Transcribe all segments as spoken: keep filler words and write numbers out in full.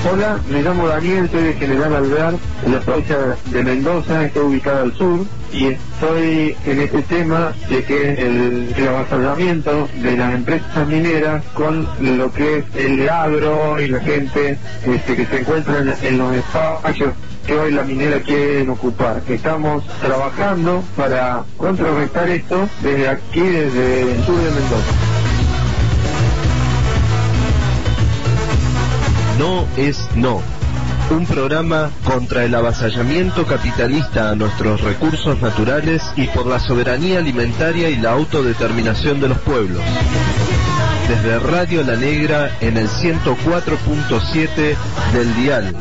Hola, me llamo Daniel, soy de General Alvear, en la provincia de Mendoza, estoy ubicada al sur, y estoy en este tema de que el, el avasallamiento de las empresas mineras con lo que es el agro y la gente este, que se encuentra en, en los espacios que hoy la minera quieren ocupar. Estamos trabajando para contrarrestar esto desde aquí, desde el sur de Mendoza. No es no. Un programa contra el avasallamiento capitalista a nuestros recursos naturales y por la soberanía alimentaria y la autodeterminación de los pueblos. Desde Radio La Negra en el ciento cuatro punto siete del dial.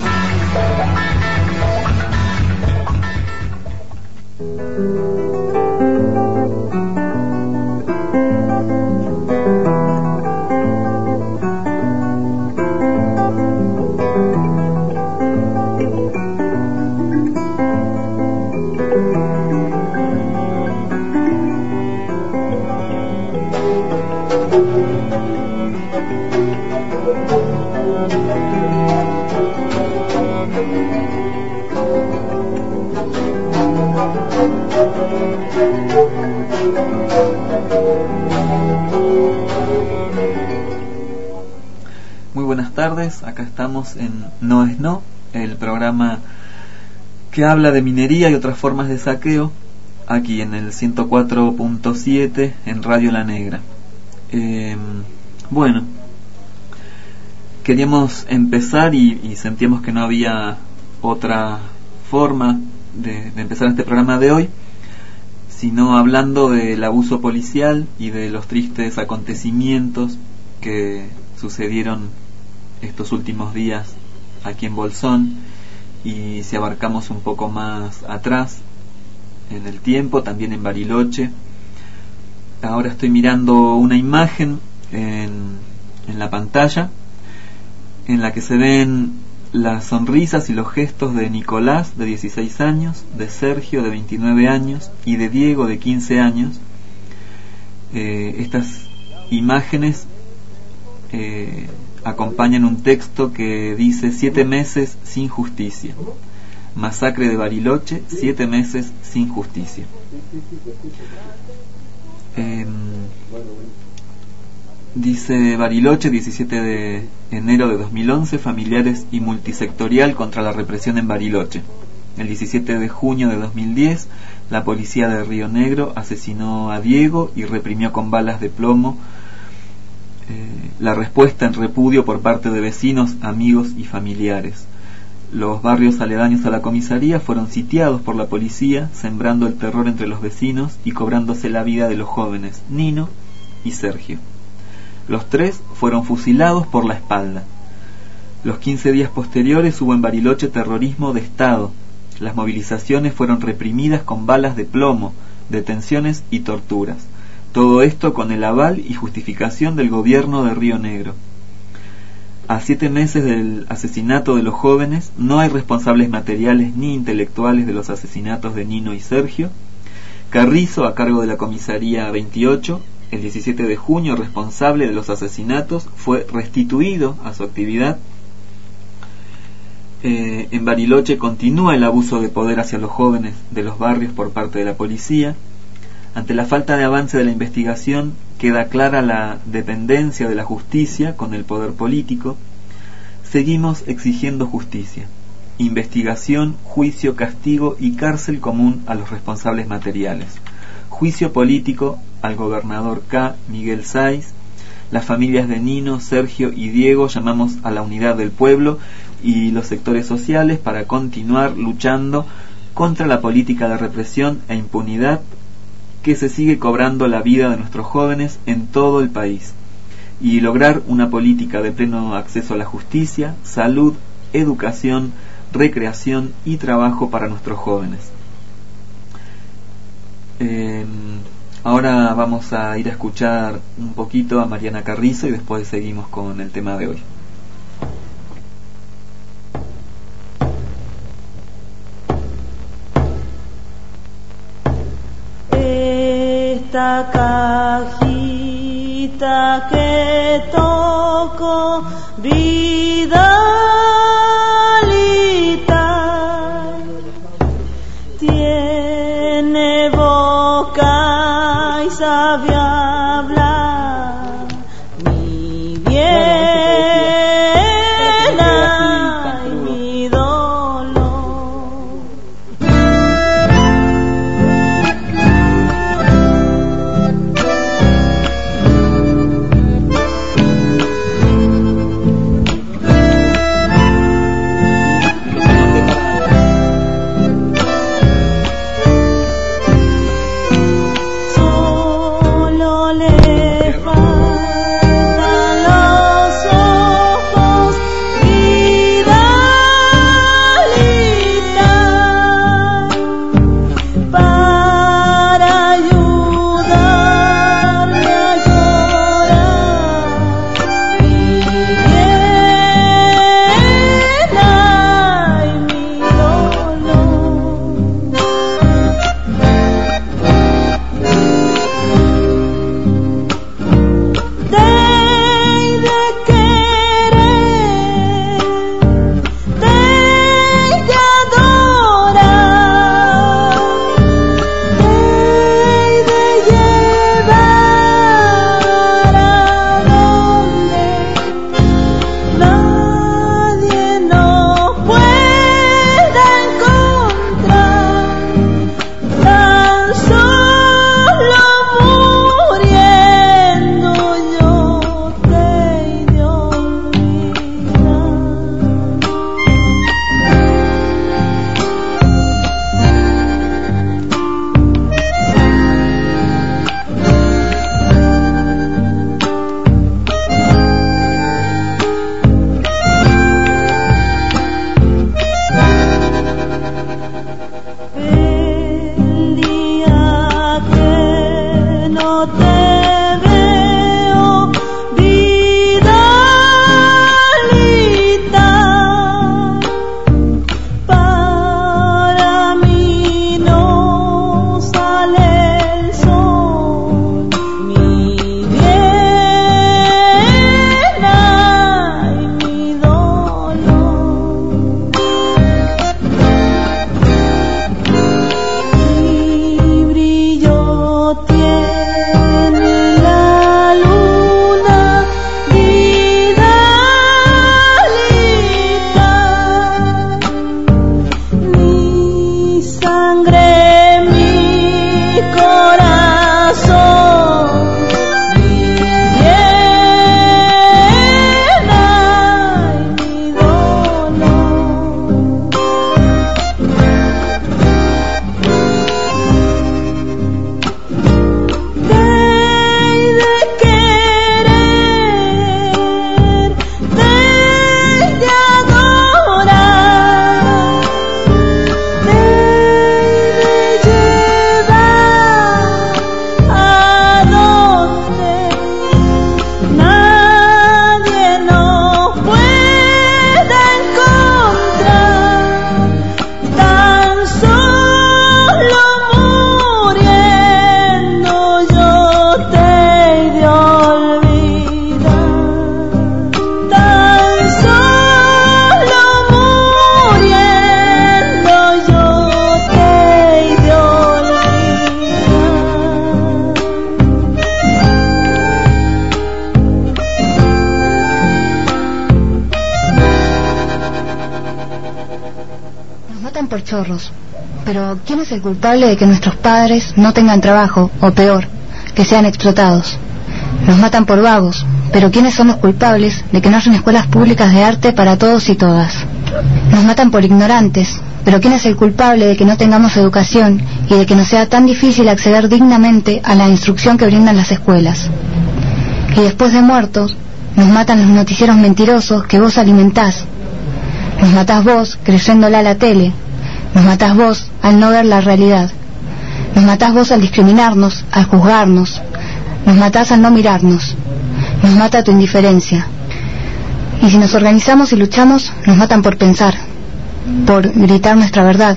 Muy buenas tardes, acá estamos en No es No, el programa que habla de minería y otras formas de saqueo, aquí en el ciento cuatro punto siete en Radio La Negra. Eh, bueno, queríamos empezar y, y sentíamos que no había otra forma de, de empezar este programa de hoy, sino hablando del abuso policial y de los tristes acontecimientos que sucedieron estos últimos días aquí en Bolsón, y si abarcamos un poco más atrás en el tiempo, también en Bariloche. Ahora estoy mirando una imagen en, en la pantalla en la que se ven las sonrisas y los gestos de Nicolás, de dieciséis años, de Sergio, de veintinueve años, y de Diego, de quince años. Eh, estas imágenes eh, acompañan un texto que dice: siete meses sin justicia. Masacre de Bariloche, siete meses sin justicia. Eh, dice Bariloche, diecisiete de enero de dos mil once, familiares y multisectorial contra la represión en Bariloche. El diecisiete de junio de dos mil diez, la policía de Río Negro asesinó a Diego y reprimió con balas de plomo eh, la respuesta en repudio por parte de vecinos, amigos y familiares. Los barrios aledaños a la comisaría fueron sitiados por la policía, sembrando el terror entre los vecinos y cobrándose la vida de los jóvenes Nino y Sergio. Los tres fueron fusilados por la espalda. Los quince días posteriores hubo en Bariloche terrorismo de Estado. Las movilizaciones fueron reprimidas con balas de plomo, detenciones y torturas. Todo esto con el aval y justificación del gobierno de Río Negro. A siete meses del asesinato de los jóvenes, no hay responsables materiales ni intelectuales de los asesinatos de Nino y Sergio. Carrizo, a cargo de la comisaría veintiocho, el diecisiete de junio, responsable de los asesinatos, fue restituido a su actividad. Eh, en Bariloche continúa el abuso de poder hacia los jóvenes de los barrios por parte de la policía. Ante la falta de avance de la investigación, queda clara la dependencia de la justicia con el poder político. Seguimos exigiendo justicia, investigación, juicio, castigo y cárcel común a los responsables materiales. Juicio político al gobernador K. Miguel Sáiz. Las familias de Nino, Sergio y Diego llamamos a la unidad del pueblo y los sectores sociales para continuar luchando contra la política de represión e impunidad que se sigue cobrando la vida de nuestros jóvenes en todo el país, y lograr una política de pleno acceso a la justicia, salud, educación, recreación y trabajo para nuestros jóvenes. Eh, ahora vamos a ir a escuchar un poquito a Mariana Carrizo y después seguimos con el tema de hoy. Esta cajita que toco, vida por chorros. Pero ¿quién es el culpable de que nuestros padres no tengan trabajo, o peor, que sean explotados? Nos matan por vagos, pero ¿quiénes son los culpables de que no hayan escuelas públicas de arte para todos y todas? Nos matan por ignorantes, pero ¿quién es el culpable de que no tengamos educación y de que nos sea tan difícil acceder dignamente a la instrucción que brindan las escuelas? Y después de muertos, nos matan los noticieros mentirosos que vos alimentás. Nos matás vos creyéndola a la tele. Nos matás vos al no ver la realidad. Nos matás vos al discriminarnos, al juzgarnos. Nos matás al no mirarnos. Nos mata tu indiferencia. Y si nos organizamos y luchamos, nos matan por pensar, por gritar nuestra verdad.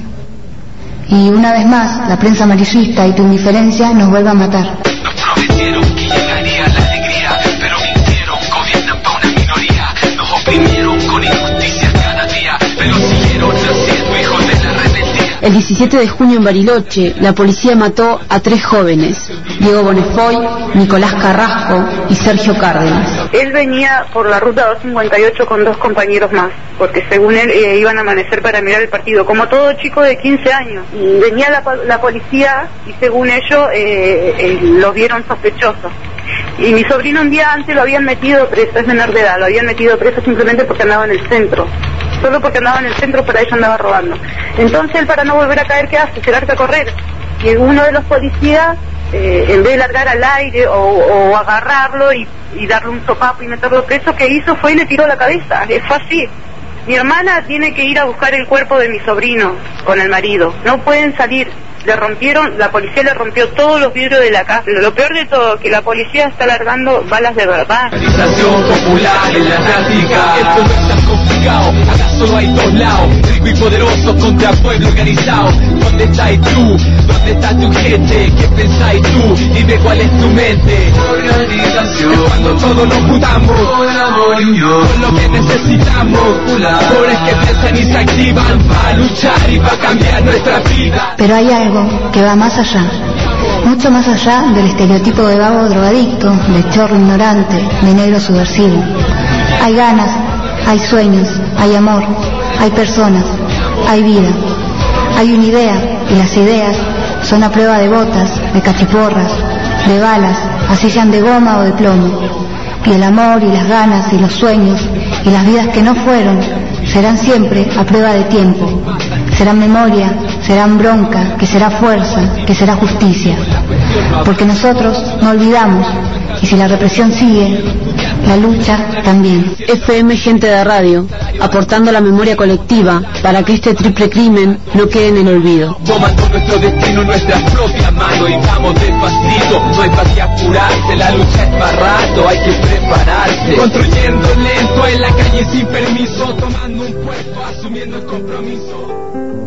Y una vez más, la prensa amarillista y tu indiferencia nos vuelve a matar. Nos prometieron que llegaría la alegría, pero mintieron, gobiernan para una minoría. Nos oprimieron con injusticias cada día, pero siguieron naciendo hijos de la rebeldía. El diecisiete de junio en Bariloche, la policía mató a tres jóvenes, Diego Bonefoy, Nicolás Carrasco y Sergio Cárdenas. Él venía por la ruta doscientos cincuenta y ocho con dos compañeros más, porque según él eh, iban a amanecer para mirar el partido, como todo chico de quince años. Y venía la, la policía y según ellos eh, eh, lo vieron sospechoso. Y mi sobrino un día antes lo habían metido preso, es menor de edad, lo habían metido preso simplemente porque andaba en el centro. Solo porque andaba en el centro, para ello andaba robando. Entonces él, para no volver a caer, ¿qué hace? Se larga a correr. Y uno de los policías, eh, en vez de largar al aire o, o agarrarlo y, y darle un sopapo y meterlo preso, que hizo fue y le tiró la cabeza. Fue así. Mi hermana tiene que ir a buscar el cuerpo de mi sobrino con el marido. No pueden salir. Le rompieron, la policía le rompió todos los vidrios de la casa. Lo peor de todo, que la policía está largando balas de verdad. Organización popular en la práctica. Esto no es tan complicado, acá solo hay dos lados. Rico y poderoso contra pueblo organizado. ¿Dónde estáis tú? ¿Dónde está tu gente? ¿Qué pensáis tú? Dime cuál es tu mente. Organización. Es cuando todos nos juntamos con amor y unión, con lo que necesitamos. Pobres que piensan y se activan para luchar y para cambiar nuestra vida. Pero hay algo que va más allá, mucho más allá del estereotipo de vago drogadicto, de chorro ignorante, de negro subversivo. Hay ganas, hay sueños, hay amor, hay personas, hay vida, hay una idea, y las ideas son a prueba de botas, de cachiporras, de balas, así sean de goma o de plomo. Y el amor y las ganas y los sueños y las vidas que no fueron serán siempre a prueba de tiempo. Serán memoria, serán bronca, que será fuerza, que será justicia. Porque nosotros no olvidamos, y si la represión sigue, la lucha también. F M Gente de Radio, aportando la memoria colectiva para que este triple crimen no quede en el olvido. Tomando nuestro destino en nuestras propias manos y vamos despacito, no hay para qué apurarse, la lucha es para rato, hay que prepararse. Construyendo lento en la calle sin permiso, tomando un puesto, asumiendo el compromiso.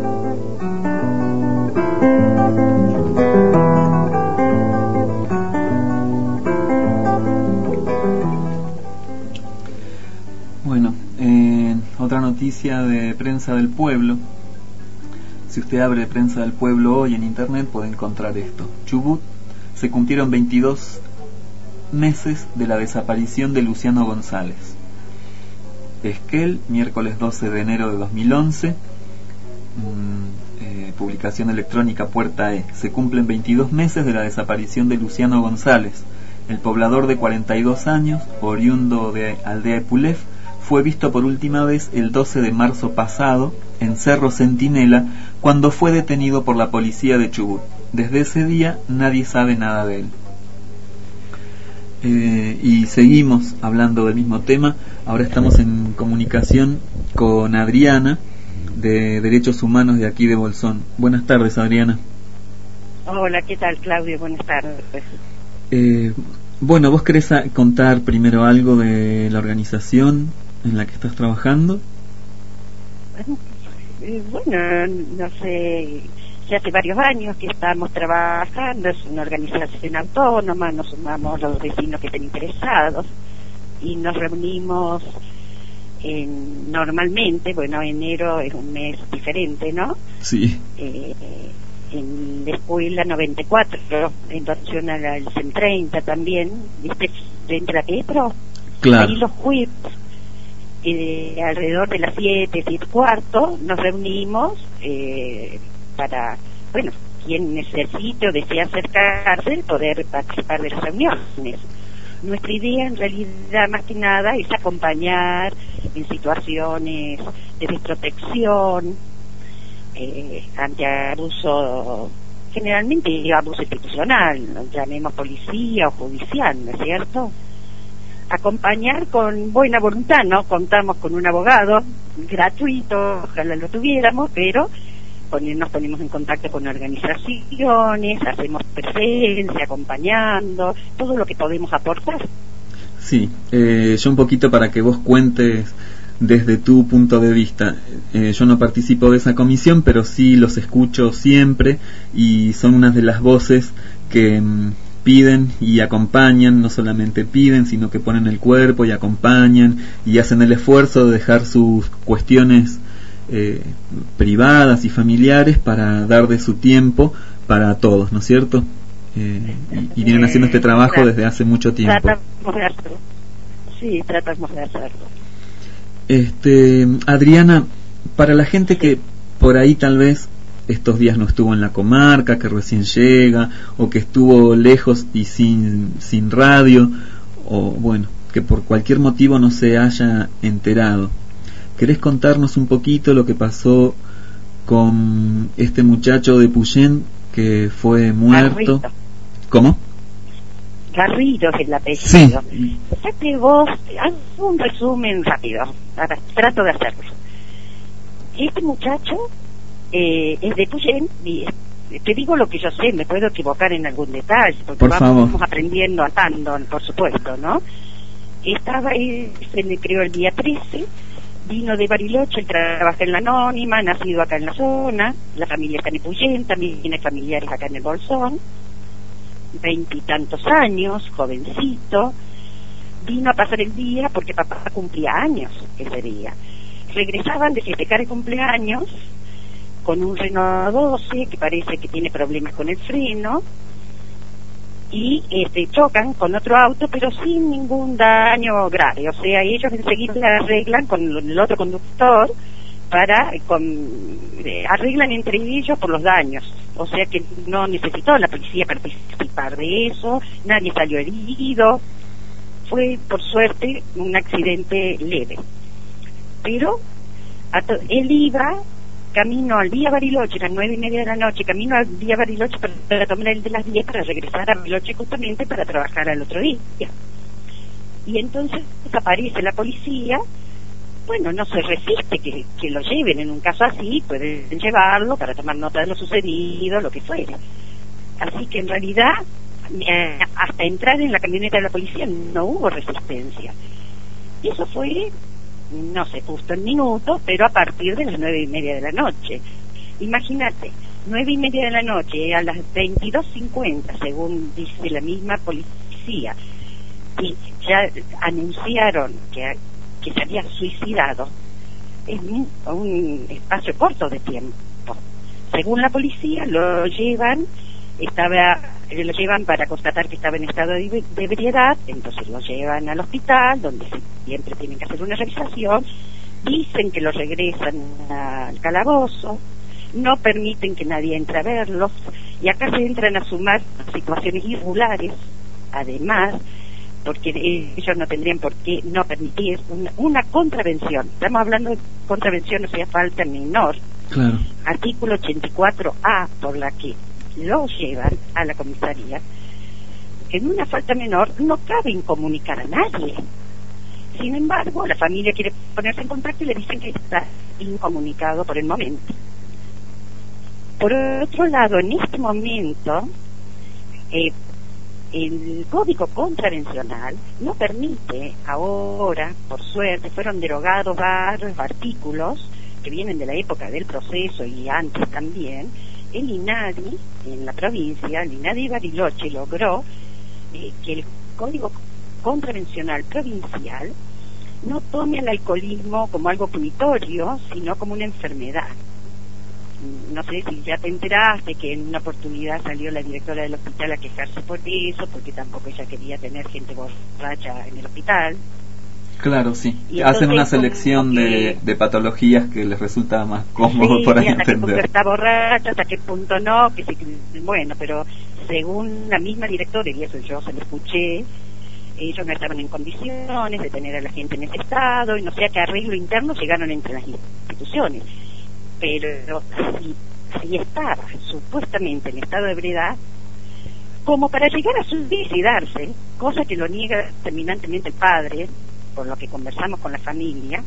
Bueno, eh, otra noticia de Prensa del Pueblo. Si usted abre Prensa del Pueblo hoy en internet puede encontrar esto. Chubut, se cumplieron veintidós meses de la desaparición de Luciano González. Esquel, miércoles doce de enero de dos mil once. Mm, eh, publicación electrónica Puerta E. Se cumplen veintidós meses de la desaparición de Luciano González. El poblador de cuarenta y dos años, oriundo de Aldea Epulef, fue visto por última vez el doce de marzo pasado en Cerro Centinela, cuando fue detenido por la policía de Chubut. Desde ese día nadie sabe nada de él. Eh, y seguimos hablando del mismo tema. Ahora estamos en comunicación con Adriana, de Derechos Humanos de aquí de Bolsón. Buenas tardes, Adriana. Hola, ¿qué tal, Claudio? Buenas tardes. Eh, bueno, ¿vos querés contar primero algo de la organización en la que estás trabajando? Bueno, no sé, ya hace varios años que estamos trabajando, es una organización autónoma, nos sumamos los vecinos que estén interesados y nos reunimos en, normalmente, bueno, enero es un mes diferente, ¿no? Sí. Eh, en la escuela noventa y cuatro, en relación al C E M treinta también, ¿viste? Frente a la Petro. Claro. Ahí los jueves. eh, alrededor de las siete, siete cuarto, nos reunimos eh, para, bueno, quien necesite o desea acercarse, poder participar de las reuniones. Nuestra idea en realidad más que nada es acompañar en situaciones de desprotección, eh, ante abuso, generalmente abuso institucional, llamemos policía o judicial, ¿no es cierto? Acompañar con buena voluntad, ¿no? Contamos con un abogado gratuito, ojalá lo tuviéramos, pero nos ponemos en contacto con organizaciones, hacemos presencia, acompañando, todo lo que podemos aportar. Sí, eh, yo un poquito para que vos cuentes desde tu punto de vista. Eh, yo no participo de esa comisión, pero sí los escucho siempre y son unas de las voces que mm, piden y acompañan, no solamente piden, sino que ponen el cuerpo y acompañan y hacen el esfuerzo de dejar sus cuestiones eh, privadas y familiares para dar de su tiempo para todos, ¿no es cierto? Eh, y, y vienen haciendo este trabajo desde hace mucho tiempo. Tratamos de hacerlo. Sí, tratamos de hacerlo. Este, Adriana, para la gente que por ahí tal vez estos días no estuvo en la comarca, que recién llega, o que estuvo lejos y sin, sin radio, o bueno, que por cualquier motivo no se haya enterado, ¿querés contarnos un poquito lo que pasó con este muchacho de Puyén que fue muerto? Garrido. ¿Cómo? Garrido es el apellido. Sí. Ya que vos, haz un resumen rápido, ahora, trato de hacerlo. Este muchacho eh, es de Puyén y te digo lo que yo sé, me puedo equivocar en algún detalle, porque por vamos, favor. vamos aprendiendo atando, por supuesto, ¿no? Estaba ahí, se le creó el día trece, vino de Bariloche, él trabaja en la Anónima, nacido acá en la zona, la familia está en Puyén, también tiene familiares acá en el Bolsón, veintitantos años, jovencito, vino a pasar el día porque papá cumplía años ese día. Regresaban de festejar el cumpleaños con un Renault doce que parece que tiene problemas con el freno y este, chocan con otro auto pero sin ningún daño grave, o sea, ellos enseguida arreglan con el otro conductor para con, eh, arreglan entre ellos por los daños, o sea que no necesitó la policía participar de eso, nadie salió herido, fue por suerte un accidente leve, pero a to- él iba camino al Vía Bariloche, a las nueve y media de la noche, camino al Vía Bariloche para, para tomar el de las diez para regresar a Bariloche justamente para trabajar al otro día. Y entonces aparece la policía, bueno, no se resiste que, que lo lleven en un caso así, pueden llevarlo para tomar nota de lo sucedido, lo que fuera. Así que en realidad, eh, hasta entrar en la camioneta de la policía no hubo resistencia. Y eso fue, no sé, justo en minutos, pero a partir de las nueve y media de la noche. Imagínate, nueve y media de la noche, a las veintidós cincuenta, según dice la misma policía, y ya anunciaron que, que se había suicidado en un, un espacio corto de tiempo. Según la policía, lo llevan, estaba, lo llevan para constatar que estaba en estado de, de ebriedad, entonces lo llevan al hospital, donde siempre tienen que hacer una revisación, dicen que lo regresan al calabozo, no permiten que nadie entre a verlos, y acá se entran a sumar situaciones irregulares, además, porque ellos no tendrían por qué no permitir una, una contravención. Estamos hablando de contravención, o sea, falta menor. Claro. Artículo ochenta y cuatro A, por la que lo llevan a la comisaría. En una falta menor no cabe incomunicar a nadie. Sin embargo, la familia quiere ponerse en contacto y le dicen que está incomunicado por el momento. Por otro lado, en este momento, eh, el Código Contravencional no permite ahora, por suerte, fueron derogados varios artículos que vienen de la época del proceso y antes también. El INADI, en la provincia, el INADI Bariloche logró eh, que el Código Contravencional Provincial no tome el alcoholismo como algo punitorio, sino como una enfermedad. No sé si ya te enteraste que en una oportunidad salió la directora del hospital a quejarse por eso, porque tampoco ella quería tener gente borracha en el hospital. Claro, sí. Y hacen una entonces, selección como de, que- de patologías que les resulta más cómodo Sí, por ahí hasta qué punto entender. está borracha, hasta qué punto no, que sí, bueno, pero según la misma directora, y eso yo se lo escuché, ellos no estaban en condiciones de tener a la gente en ese estado, y no sé a qué arreglo interno llegaron entre las instituciones. Pero si, si estaba supuestamente en estado de ebriedad, como para llegar a suicidarse, cosa que lo niega terminantemente el padre, por lo que conversamos con la familia,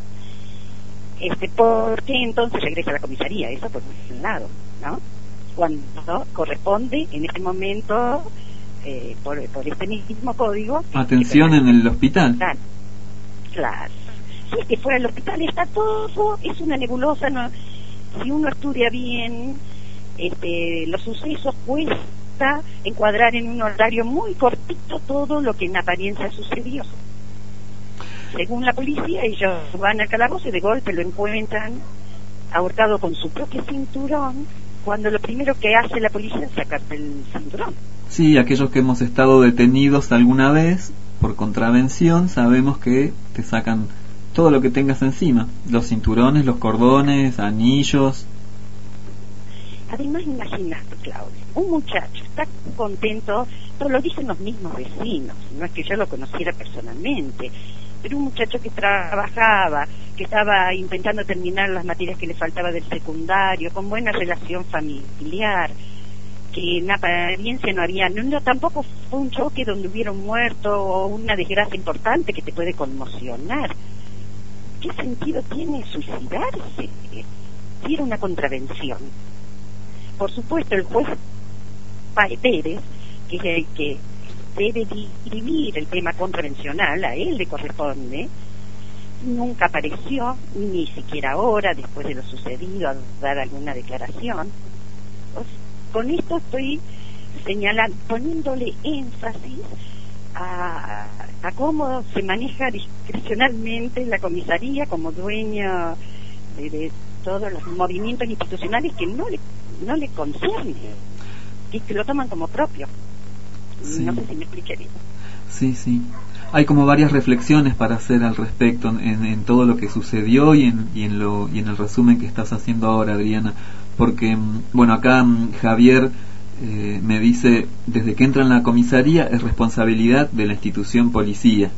este, ¿por qué entonces regresa a la comisaría? Eso por un lado, ¿no? Cuando corresponde en este momento, eh, por, por este mismo código... Atención en el hospital. Claro, claro. Si es que fuera el hospital está todo, es una nebulosa, no, si uno estudia bien, este, los sucesos cuesta encuadrar en un horario muy cortito todo lo que en apariencia sucedió. Según la policía, ellos van al calabozo y de golpe lo encuentran ahorcado con su propio cinturón, cuando lo primero que hace la policía es sacarte el cinturón. Sí, aquellos que hemos estado detenidos alguna vez por contravención, sabemos que te sacan todo lo que tengas encima, los cinturones, los cordones, anillos. Además, imagínate, Claudia, un muchacho está contento, pero lo dicen los mismos vecinos, no es que yo lo conociera personalmente, pero un muchacho que trabajaba, que estaba intentando terminar las materias que le faltaba del secundario, con buena relación familiar, que en apariencia no había, no, no, tampoco fue un choque donde hubiera un muerto o una desgracia importante que te puede conmocionar. ¿Qué sentido tiene suicidarse? Si era una contravención. Por supuesto, el juez Pérez, que es el que debe dirimir el tema contravencional, a él le corresponde, nunca apareció, ni siquiera ahora, después de lo sucedido, a dar alguna declaración. Pues, con esto estoy señalando, poniéndole énfasis a, a cómo se maneja discrecionalmente la comisaría como dueña de, de todos los movimientos institucionales que no le, no le conciernen, que, que lo toman como propio. Sí. No sé si me expliqué bien. Sí, sí. Hay como varias reflexiones para hacer al respecto en, en todo lo que sucedió y en, y en lo y en el resumen que estás haciendo ahora, Adriana. Porque, bueno, acá Javier eh, me dice, desde que entra en la comisaría es responsabilidad de la institución policía.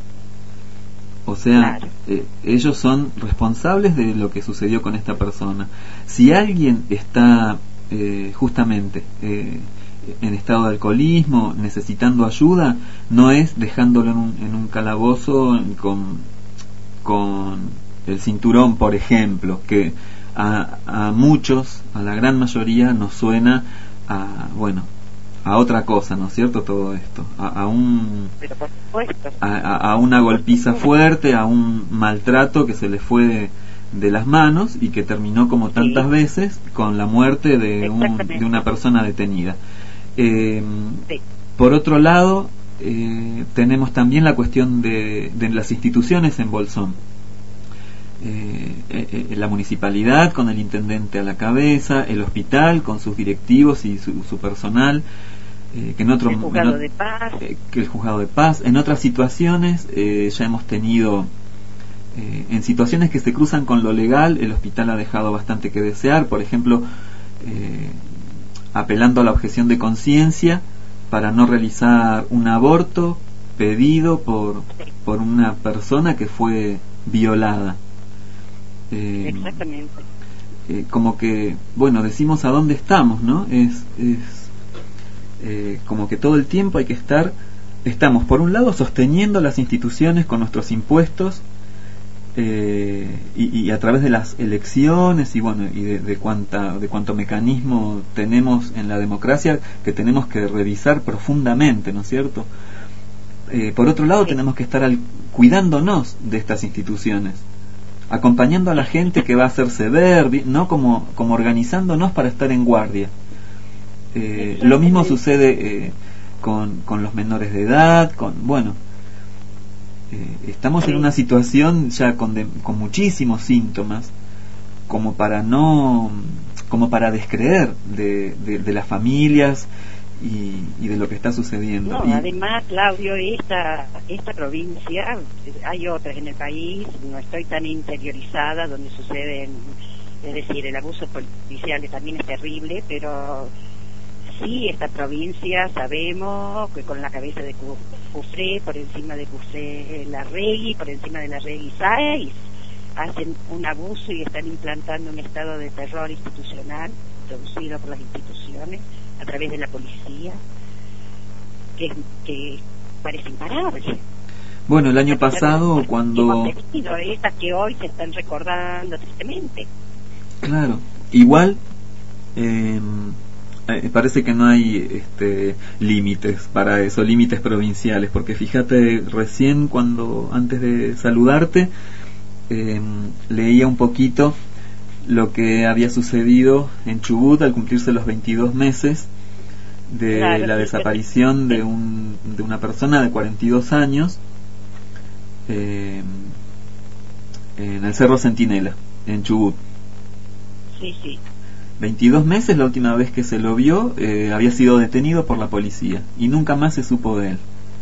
O sea, Claro. eh, ellos son responsables de lo que sucedió con esta persona. Si alguien está eh, justamente eh, en estado de alcoholismo, necesitando ayuda, no es dejándolo en un, en un calabozo con, con el cinturón, por ejemplo, que a, a muchos, a la gran mayoría, nos suena a, bueno, a otra cosa, ¿no es cierto? Todo esto, a, a un Pero por supuesto. a, a una golpiza fuerte, a un maltrato que se le fue de, de las manos y que terminó como tantas Sí. veces con la muerte de, un, Exactamente. de una persona detenida. Eh, Sí. por otro lado, eh, tenemos también la cuestión de, de las instituciones en Bolsón. Eh, eh, eh, la municipalidad con el intendente a la cabeza, el hospital con sus directivos y su, su personal, eh, que en otro El juzgado en o- de paz. eh, que el juzgado de paz. En otras situaciones eh, ya hemos tenido eh, en situaciones que se cruzan con lo legal, el hospital ha dejado bastante que desear. Por ejemplo, eh, apelando a la objeción de conciencia para no realizar un aborto pedido por por una persona que fue violada. Eh, Exactamente. eh, como que, bueno, decimos a dónde estamos, ¿no? Es, es eh, como que todo el tiempo hay que estar, estamos por un lado sosteniendo las instituciones con nuestros impuestos eh, y, y a través de las elecciones y bueno y de, de cuánta de cuánto mecanismo tenemos en la democracia que tenemos que revisar profundamente, ¿no es cierto? Eh, por otro lado, Sí. tenemos que estar al, cuidándonos de estas instituciones, acompañando a la gente que va a hacerse ver, vi- no como, como organizándonos para estar en guardia. Eh, lo mismo sucede eh, con, con los menores de edad, con bueno, eh, estamos en una situación ya con, de, con muchísimos síntomas, como para no, como para descreer de, de, de las familias y, y de lo que está sucediendo. No, y... además, Claudio, esta esta provincia, hay otras en el país, no estoy tan interiorizada, donde suceden, es decir, el abuso policial también es terrible, pero sí, esta provincia sabemos que con la cabeza de Cufré, por encima de Cufré Larregui, por encima de Larregui Sáenz, hacen un abuso y están implantando un estado de terror institucional producido por las instituciones a través de la policía, que, que parece imparable. Bueno, el año pasado, cuando... Estas que hoy se están recordando tristemente. Claro, igual eh, eh, parece que no hay este, límites para eso, límites provinciales, porque fíjate, recién cuando, antes de saludarte, eh, leía un poquito lo que había sucedido en Chubut al cumplirse los veintidós meses de claro, la desaparición de un de una persona de cuarenta y dos años eh, en el Cerro Centinela, en Chubut. Sí, sí. veintidós meses la última vez que se lo vio, eh, había sido detenido por la policía y nunca más se supo de él.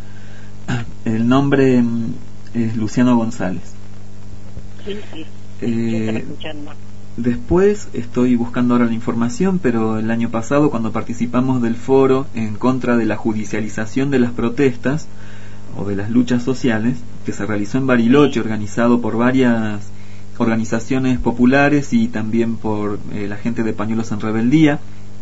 El nombre mm, es Luciano González. Sí, sí. Eh, Después estoy buscando ahora la información, pero el año pasado, cuando participamos del foro en contra de la judicialización de las protestas o de las luchas sociales, que se realizó en Bariloche, organizado por varias organizaciones populares y también por eh, la gente de Pañuelos en Rebeldía,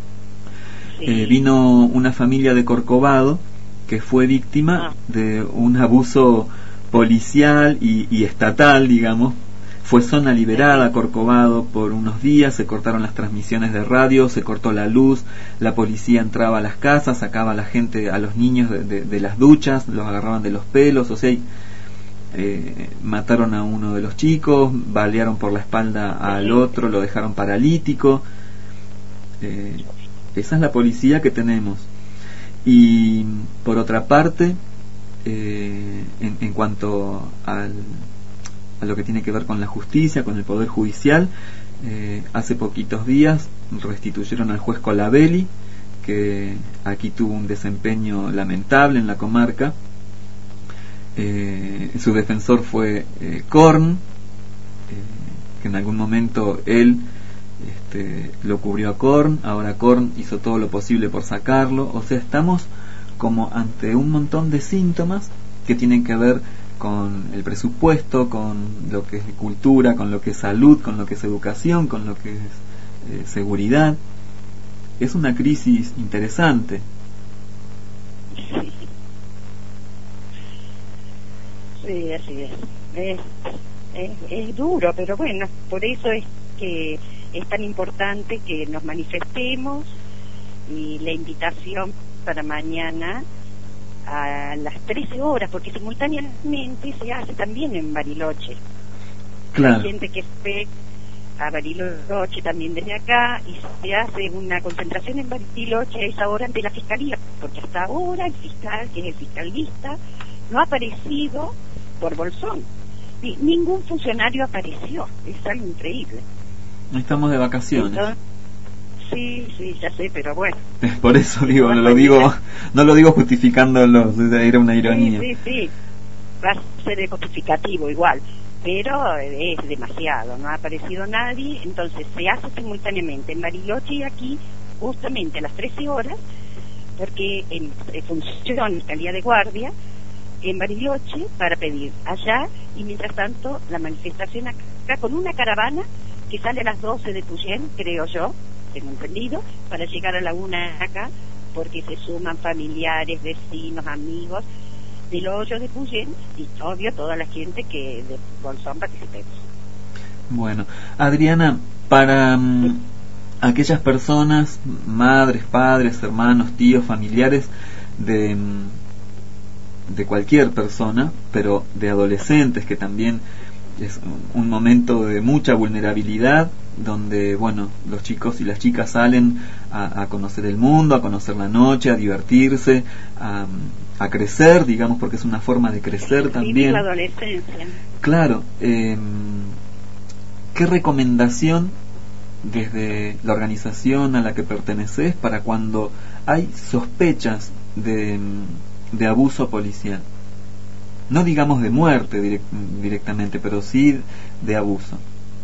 eh, vino una familia de Corcovado que fue víctima de un abuso policial y, y estatal, digamos. Fue zona liberada Corcovado por unos días, se cortaron las transmisiones de radio, se cortó la luz, la policía entraba a las casas, sacaba a la gente, a los niños de, de, de las duchas, los agarraban de los pelos, o sea, eh, mataron a uno de los chicos, balearon por la espalda al otro, lo dejaron paralítico. Eh, esa es la policía que tenemos. Y por otra parte, eh, en, en cuanto al a lo que tiene que ver con la justicia, con el poder judicial, eh, hace poquitos días restituyeron al juez Colabelli, que aquí tuvo un desempeño lamentable en la comarca. Eh, su defensor fue eh, Korn, eh, que en algún momento él este, lo cubrió a Korn, ahora Korn hizo todo lo posible por sacarlo. O sea, estamos como ante un montón de síntomas que tienen que ver con el presupuesto, con lo que es cultura, con lo que es salud, con lo que es educación, con lo que es eh, seguridad. Es una crisis interesante. Sí, sí, así es. Es, es. es duro, pero bueno, por eso es que es tan importante que nos manifestemos, y la invitación para mañana a las trece horas, porque simultáneamente se hace también en Bariloche. Claro. Hay gente que ve a Bariloche también desde acá, y se hace una concentración en Bariloche a esa hora ante la fiscalía, porque hasta ahora el fiscal, que es el fiscalista, no ha aparecido por Bolsón. Ni, ningún funcionario apareció, es algo increíble. Estamos de vacaciones. Entonces, sí, sí, ya sé, pero bueno. Por eso digo, no lo digo, no lo digo justificándolo, era una ironía. Sí, sí, sí, va a ser justificativo igual, pero es demasiado, no ha aparecido nadie, entonces se hace simultáneamente en Bariloche y aquí, justamente a las trece horas, porque en, en función calidad de guardia en Bariloche para pedir allá, y mientras tanto la manifestación acá con una caravana que sale a las doce de Puyén, creo yo, tengo entendido, para llegar a la una acá, porque se suman familiares, vecinos, amigos del hoyo de Puyén, y obvio toda la gente que de Bolsón participemos. Bueno, Adriana, para um, aquellas personas, madres, padres, hermanos, tíos, familiares de, um, de cualquier persona, pero de adolescentes, que también es un momento de mucha vulnerabilidad, donde, bueno, los chicos y las chicas salen a, a conocer el mundo, a conocer la noche, a divertirse, a, a crecer, digamos, porque es una forma de crecer sí, también. La adolescencia. Claro. Eh, ¿Qué recomendación desde la organización a la que perteneces para cuando hay sospechas de, de abuso policial. No digamos de muerte direct, directamente, pero sí de abuso.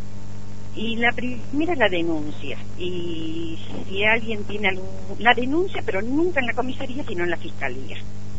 Y la primera es la denuncia. Y si alguien tiene algún... La denuncia, pero nunca en la comisaría, sino en la fiscalía.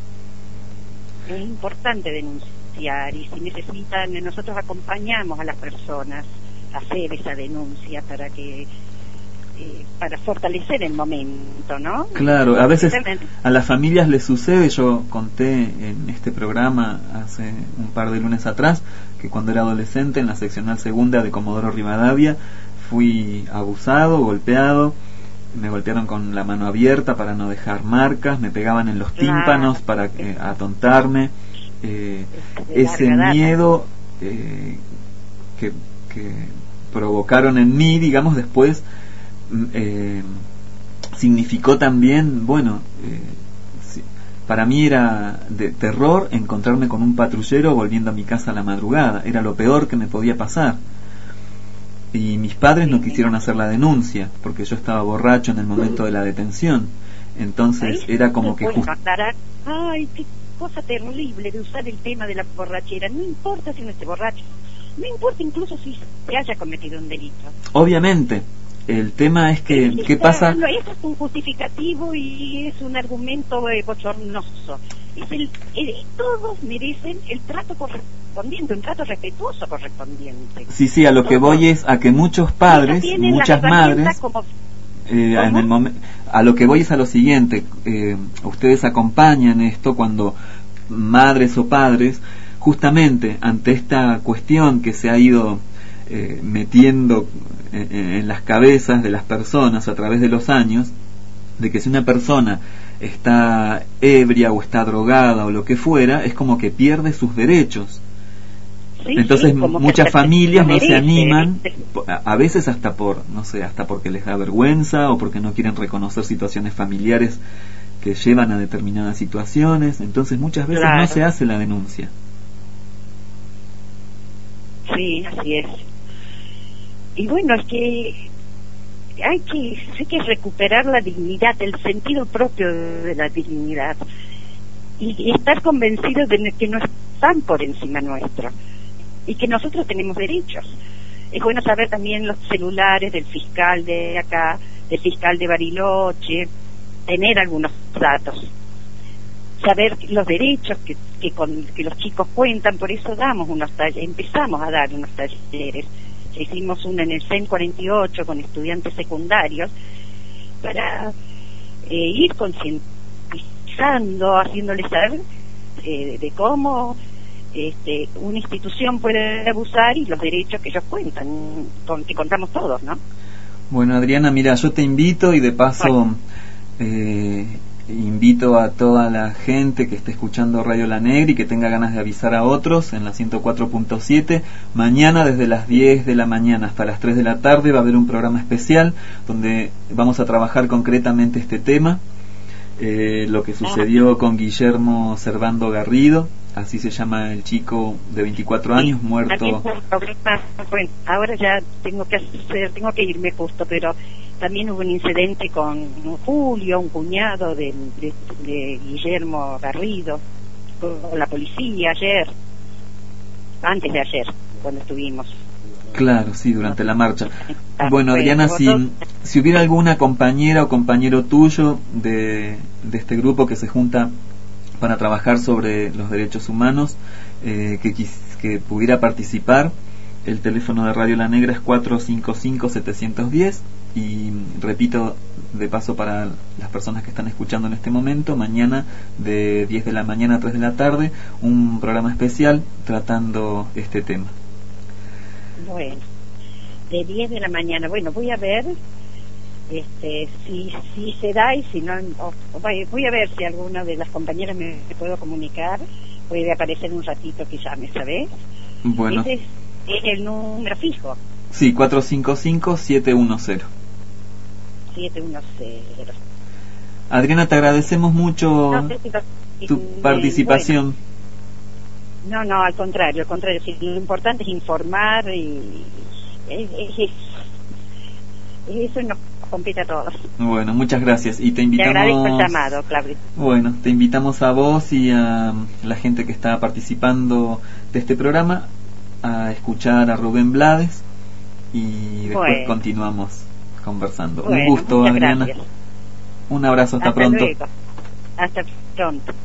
Es importante denunciar, y si necesitan, nosotros acompañamos a las personas a hacer esa denuncia para que... Eh, para fortalecer el momento, ¿no? Claro, a veces a las familias les sucede. Yo conté en este programa hace un par de lunes atrás que cuando era adolescente en la seccional segunda de Comodoro Rivadavia fui abusado, golpeado, me golpearon con la mano abierta para no dejar marcas, me pegaban en los claro. tímpanos para eh, atontarme, eh, ese miedo eh, que, que provocaron en mí, digamos, después Eh, significó también, bueno, eh, sí, para mí era de terror encontrarme con un patrullero volviendo a mi casa a la madrugada. Era lo peor que me podía pasar. Y mis padres no quisieron hacer la denuncia porque yo estaba borracho en el momento de la detención. Entonces era como que just... Ay, qué cosa terrible de usar el tema de la borrachera. No importa si uno esté borracho, no importa incluso si se haya cometido un delito. Obviamente. El tema es que, sí, ¿qué pasa? No, eso es un justificativo y es un argumento eh, bochornoso. Es el, el, todos merecen el trato correspondiente, un trato respetuoso correspondiente. Sí, sí, a lo todos. Que voy es a que muchos padres, muchas madres, como, eh, en el momen, a lo que voy es a lo siguiente, eh, ustedes acompañan esto cuando madres o padres, justamente ante esta cuestión que se ha ido eh, metiendo En, en las cabezas de las personas a través de los años, de que si una persona está ebria o está drogada o lo que fuera, es como que pierde sus derechos. Sí, entonces sí, muchas familias no se animan, a veces hasta por, no sé, hasta porque les da vergüenza o porque no quieren reconocer situaciones familiares que llevan a determinadas situaciones. Entonces muchas veces claro. no se hace la denuncia. Sí, así es. Y bueno, es que hay que hay que recuperar la dignidad, el sentido propio de la dignidad, y, y estar convencidos de que no están por encima nuestro y que nosotros tenemos derechos. Es bueno saber también los celulares del fiscal de acá, del fiscal de Bariloche, tener algunos datos, saber los derechos que que, con, que los chicos cuentan. Por eso damos unos talleres, empezamos a dar unos talleres. Hicimos uno en el C E N cuarenta y ocho con estudiantes secundarios para eh, ir concientizando, haciéndoles saber eh, de cómo este, una institución puede abusar y los derechos que ellos cuentan, con, que contamos todos, ¿no? Bueno, Adriana, mira, yo te invito y de paso eh, invito a toda la gente que esté escuchando Radio La Negra y que tenga ganas de avisar a otros en la ciento cuatro punto siete. Mañana desde las diez de la mañana hasta las tres de la tarde va a haber un programa especial donde vamos a trabajar concretamente este tema, eh, lo que sucedió con Guillermo Servando Garrido, así se llama el chico de veinticuatro años, sí, muerto. Bueno, ahora ya tengo que hacer, tengo que irme justo, pero también hubo un incidente con Julio, un cuñado de, de, de Guillermo Garrido, con la policía ayer, antes de ayer, cuando estuvimos. Claro, sí, durante la marcha. Bueno, Adriana, si, si hubiera alguna compañera o compañero tuyo de, de este grupo que se junta para trabajar sobre los derechos humanos, eh, que, que pudiera participar, el teléfono de Radio La Negra es cuatro cinco cinco, siete uno cero. Y repito de paso para las personas que están escuchando en este momento, mañana de diez de la mañana a tres de la tarde un programa especial tratando este tema. Bueno, de diez de la mañana, bueno, voy a ver este si si se da, y si no, oh, voy a ver si alguna de las compañeras me, me puedo comunicar, puede aparecer un ratito que llame, ¿sabes? Bueno, ese es, es el número fijo. Sí, cuatro cinco cinco, siete uno cero. siete uno cero. Adriana, te agradecemos mucho no, tu eh, participación. Bueno. No, no, al contrario, al contrario, sí, lo importante es informar y es, es, es, eso nos compete a todos. Bueno, muchas gracias. Y te Te invitamos... agradezco el llamado, Claudia. Bueno, te invitamos a vos y a la gente que está participando de este programa a escuchar a Rubén Blades y después Bueno. continuamos conversando. Bueno, Un gusto, muchas Adriana. gracias. Un abrazo, hasta, Hasta pronto. luego. Hasta pronto.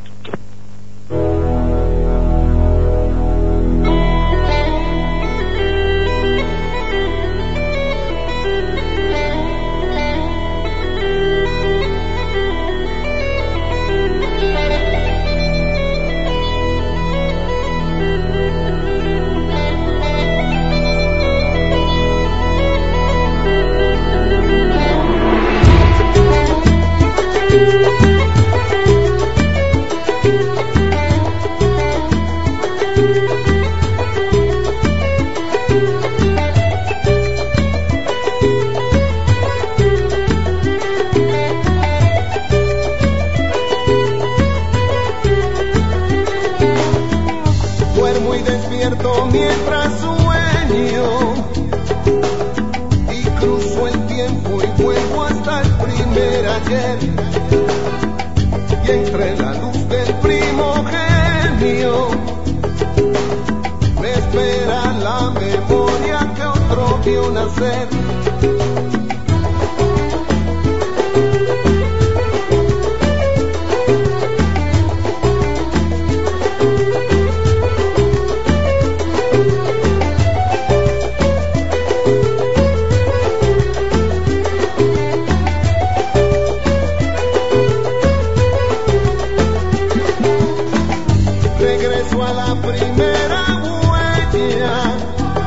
Duermo y despierto mientras sueño y cruzo el tiempo y vuelvo hasta el primer ayer, y entre la luz del primogenio me espera la memoria que otro vio nacer. Regreso a la primera huella,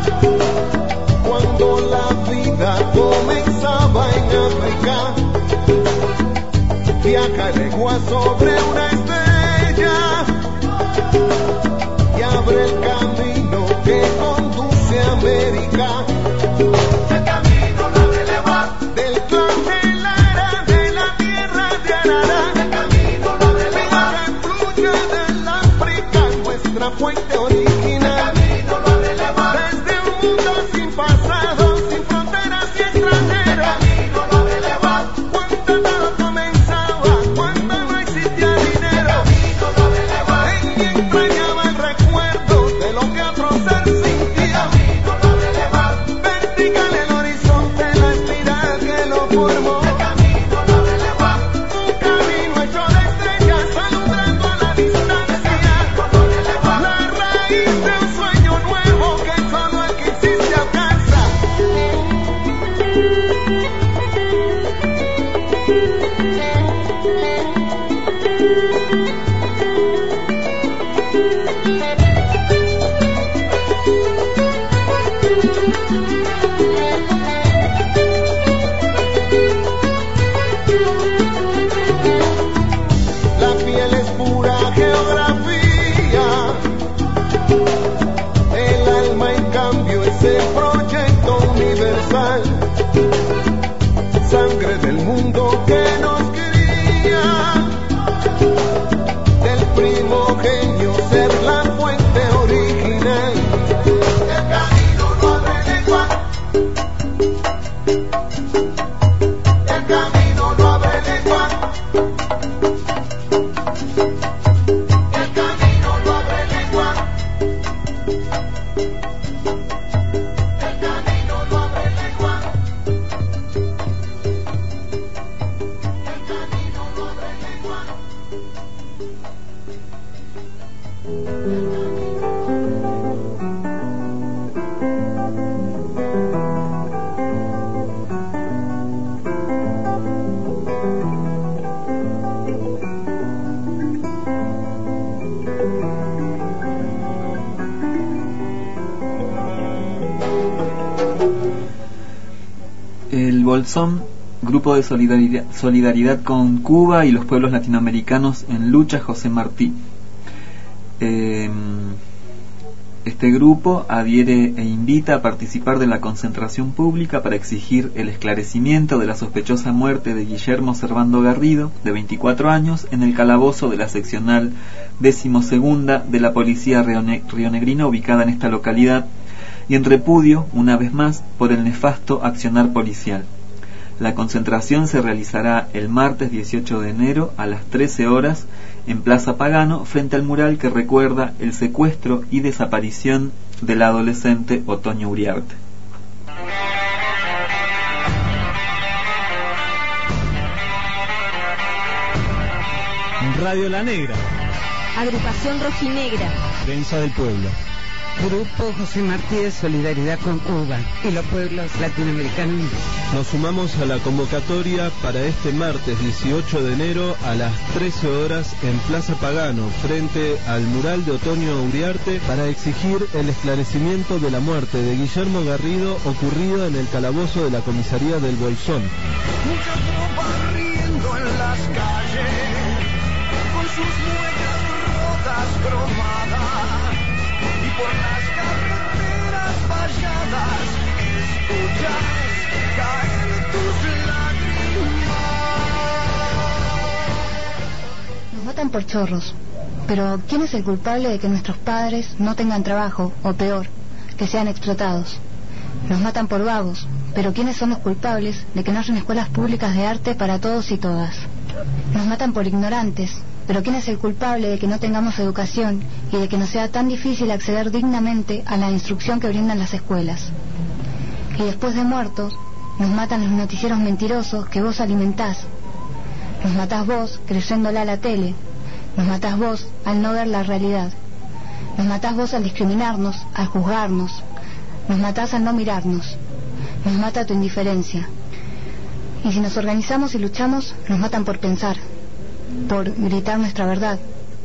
cuando la vida comenzaba en África. Viaja legua sobre una estrella y abre el camino que conduce a América. El camino lo abre legua del clan de Lara, de la tierra de Arara. El camino lo abre legua que fluye del África, nuestra fuente original. El camino lo abre legua desde un mundo sin pasado, sin fronteras y extranjeras. El camino lo abre legua cuando todo comenzaba, cuando no existía dinero. El camino lo abre legua en mí entrañaba el recuerdo de lo que otro ser sintía. El camino lo abre legua vertical el horizonte, la espiral que lo formó. El camino lo abre legua un camino hecho de estrellas alumbrando a la distancia. El camino lo abre legua la raíz de un sueño nuevo que solo el que existe alcanza. La piel es pura geografía, el alma en cambio es el proyecto universal, sangre del mundo que nos cría, del primogenio ser la fuente original. El camino no abre legua, el camino no abre legua. El camino lo abre legua. El camino lo abre legua. El camino lo abre legua. El Bolsón, grupo de solidaridad, solidaridad con Cuba y los pueblos latinoamericanos en lucha, José Martí. Eh, este grupo adhiere e invita a participar de la concentración pública para exigir el esclarecimiento de la sospechosa muerte de Guillermo Servando Garrido, de veinticuatro años, en el calabozo de la seccional decimosegunda de la policía rione- rionegrina ubicada en esta localidad, y en repudio, una vez más, por el nefasto accionar policial. La concentración se realizará el martes dieciocho de enero a las trece horas en Plaza Pagano, frente al mural que recuerda el secuestro y desaparición de la adolescente Otoño Uriarte. Radio La Negra. Agrupación Rojinegra. Prensa del Pueblo. Grupo José Martí de Solidaridad con Cuba y los pueblos latinoamericanos. Nos sumamos a la convocatoria para este martes dieciocho de enero a las trece horas en Plaza Pagano, frente al mural de Otoño Uriarte, para exigir el esclarecimiento de la muerte de Guillermo Garrido ocurrida en el calabozo de la comisaría del Bolsón. Mucha tropa riendo en las calles, con sus muecas rotas cromadas, y por las carreteras valladas escuchas caer tus lágrimas. Nos matan por chorros, pero ¿quién es el culpable de que nuestros padres no tengan trabajo, o peor, que sean explotados? Nos matan por vagos, pero ¿quiénes son los culpables de que no hayan escuelas públicas de arte para todos y todas? Nos matan por ignorantes, pero ¿quién es el culpable de que no tengamos educación y de que nos sea tan difícil acceder dignamente a la instrucción que brindan las escuelas? Y después de muertos, nos matan los noticieros mentirosos que vos alimentás. Nos matás vos creyéndola a la tele. Nos matás vos al no ver la realidad. Nos matás vos al discriminarnos, al juzgarnos. Nos matás al no mirarnos. Nos mata tu indiferencia. Y si nos organizamos y luchamos, nos matan por pensar, por gritar nuestra verdad.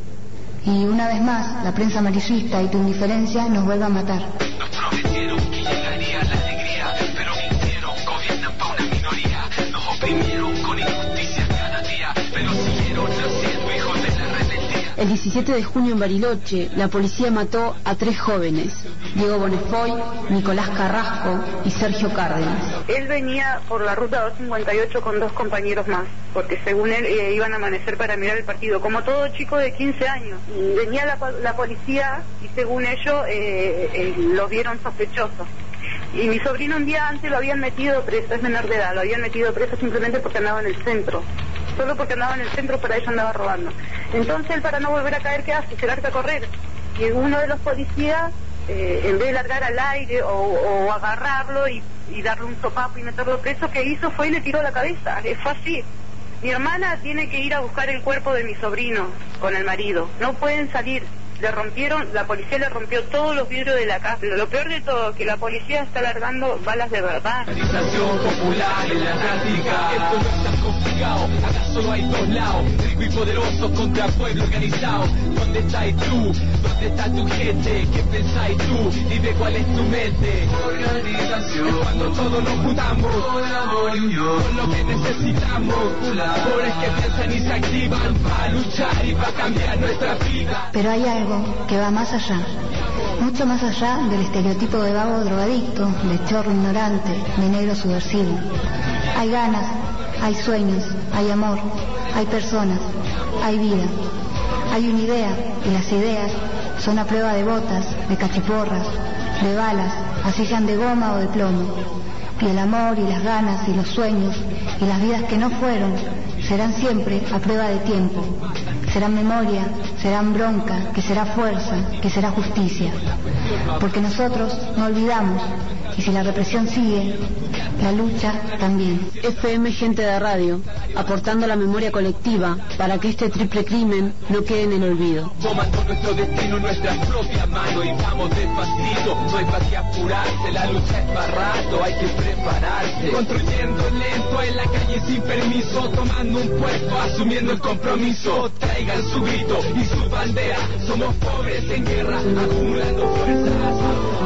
Y una vez más, la prensa amarillista y tu indiferencia nos vuelve a matar. Nos prometieron que llegaría la alegría, pero mintieron, gobiernan para una minoría. Nos oprimieron con injusticia cada día, pero siguieron naciendo hijos de la rebeldía. El diecisiete de junio en Bariloche, la policía mató a tres jóvenes, Diego Bonefoy, Nicolás Carrasco y Sergio Cárdenas. Él venía por la ruta doscientos cincuenta y ocho con dos compañeros más, porque según él eh, iban a amanecer para mirar el partido, como todo chico de quince años. Y venía la, la policía y según ellos eh, eh, los vieron sospechosos. Y mi sobrino un día antes lo habían metido preso, es menor de edad, lo habían metido preso simplemente porque andaba en el centro. Solo porque andaba en el centro, para ello andaba robando. Entonces él, para no volver a caer, ¿qué hace? Se larga a correr. Y uno de los policías, eh, en vez de largar al aire o, o agarrarlo y, y darle un sopapo y meterlo preso, que hizo fue y le tiró la cabeza. Fue así. Mi hermana tiene que ir a buscar el cuerpo de mi sobrino con el marido. No pueden salir. Le rompieron, la policía le rompió todos los vidrios de la casa. Lo peor de todo, que la policía está largando balas de verdad. Organización popular en la práctica. Esto no es tan complicado, acá solo hay dos lados. Rico y poderoso contra pueblo organizado. ¿Dónde estás tú? ¿Dónde está tu gente? ¿Qué pensáis tú? Dime cuál es tu mente. Organización es cuando todos nos juntamos con amor y unión, con lo que necesitamos. Pobres que piensan y se activan para luchar y para cambiar nuestra vida. Pero hay algo que va más allá, mucho más allá del estereotipo de vago drogadicto, de chorro ignorante, de negro subversivo. Hay ganas, hay sueños, hay amor, hay personas, hay vida, hay una idea, y las ideas son a prueba de botas, de cachiporras, de balas, así sean de goma o de plomo. Y el amor y las ganas y los sueños y las vidas que no fueron serán siempre a prueba de tiempo. Serán memoria, serán bronca, que será fuerza, que será justicia. Porque nosotros no olvidamos, y si la represión sigue, la lucha también. F M Gente de Radio, aportando la memoria colectiva para que este triple crimen no quede en el olvido. Tomando nuestro destino en nuestras propias manos y vamos despacito, no hay para qué apurarse, la lucha es para rato, hay que prepararse. Construyendo lento en la calle sin permiso, tomando un puesto, asumiendo el compromiso. Traigan su grito y su bandera, somos pobres en guerra, acumulando fuerzas.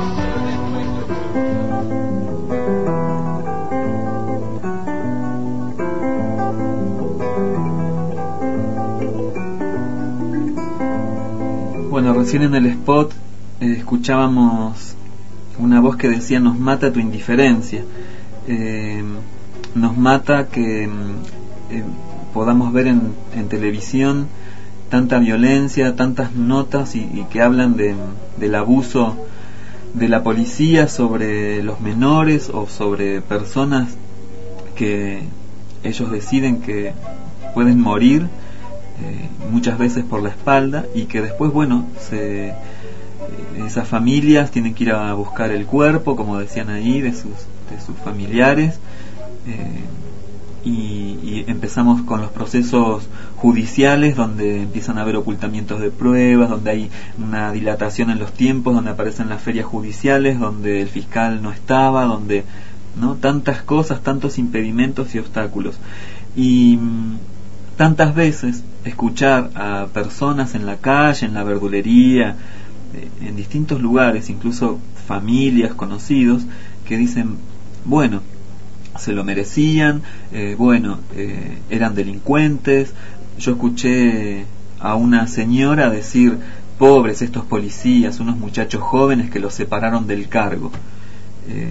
Bueno, recién en el spot eh, escuchábamos una voz que decía: nos mata tu indiferencia, eh, nos mata que eh, podamos ver en, en televisión tanta violencia, tantas notas y, y que hablan de, del abuso de la policía sobre los menores o sobre personas que ellos deciden que pueden morir eh, muchas veces por la espalda, y que después, bueno, se, eh, esas familias tienen que ir a buscar el cuerpo, como decían ahí, de sus, de sus familiares. eh, Y, y empezamos con los procesos judiciales, donde empiezan a haber ocultamientos de pruebas, donde hay una dilatación en los tiempos, donde aparecen las ferias judiciales, donde el fiscal no estaba, donde no tantas cosas, tantos impedimentos y obstáculos. Y mm, tantas veces escuchar a personas en la calle, en la verdulería, eh, en distintos lugares, incluso familias, conocidos, que dicen, bueno, se lo merecían, eh, bueno, eh, eran delincuentes. Yo escuché a una señora decir, pobres estos policías, unos muchachos jóvenes que los separaron del cargo. Eh,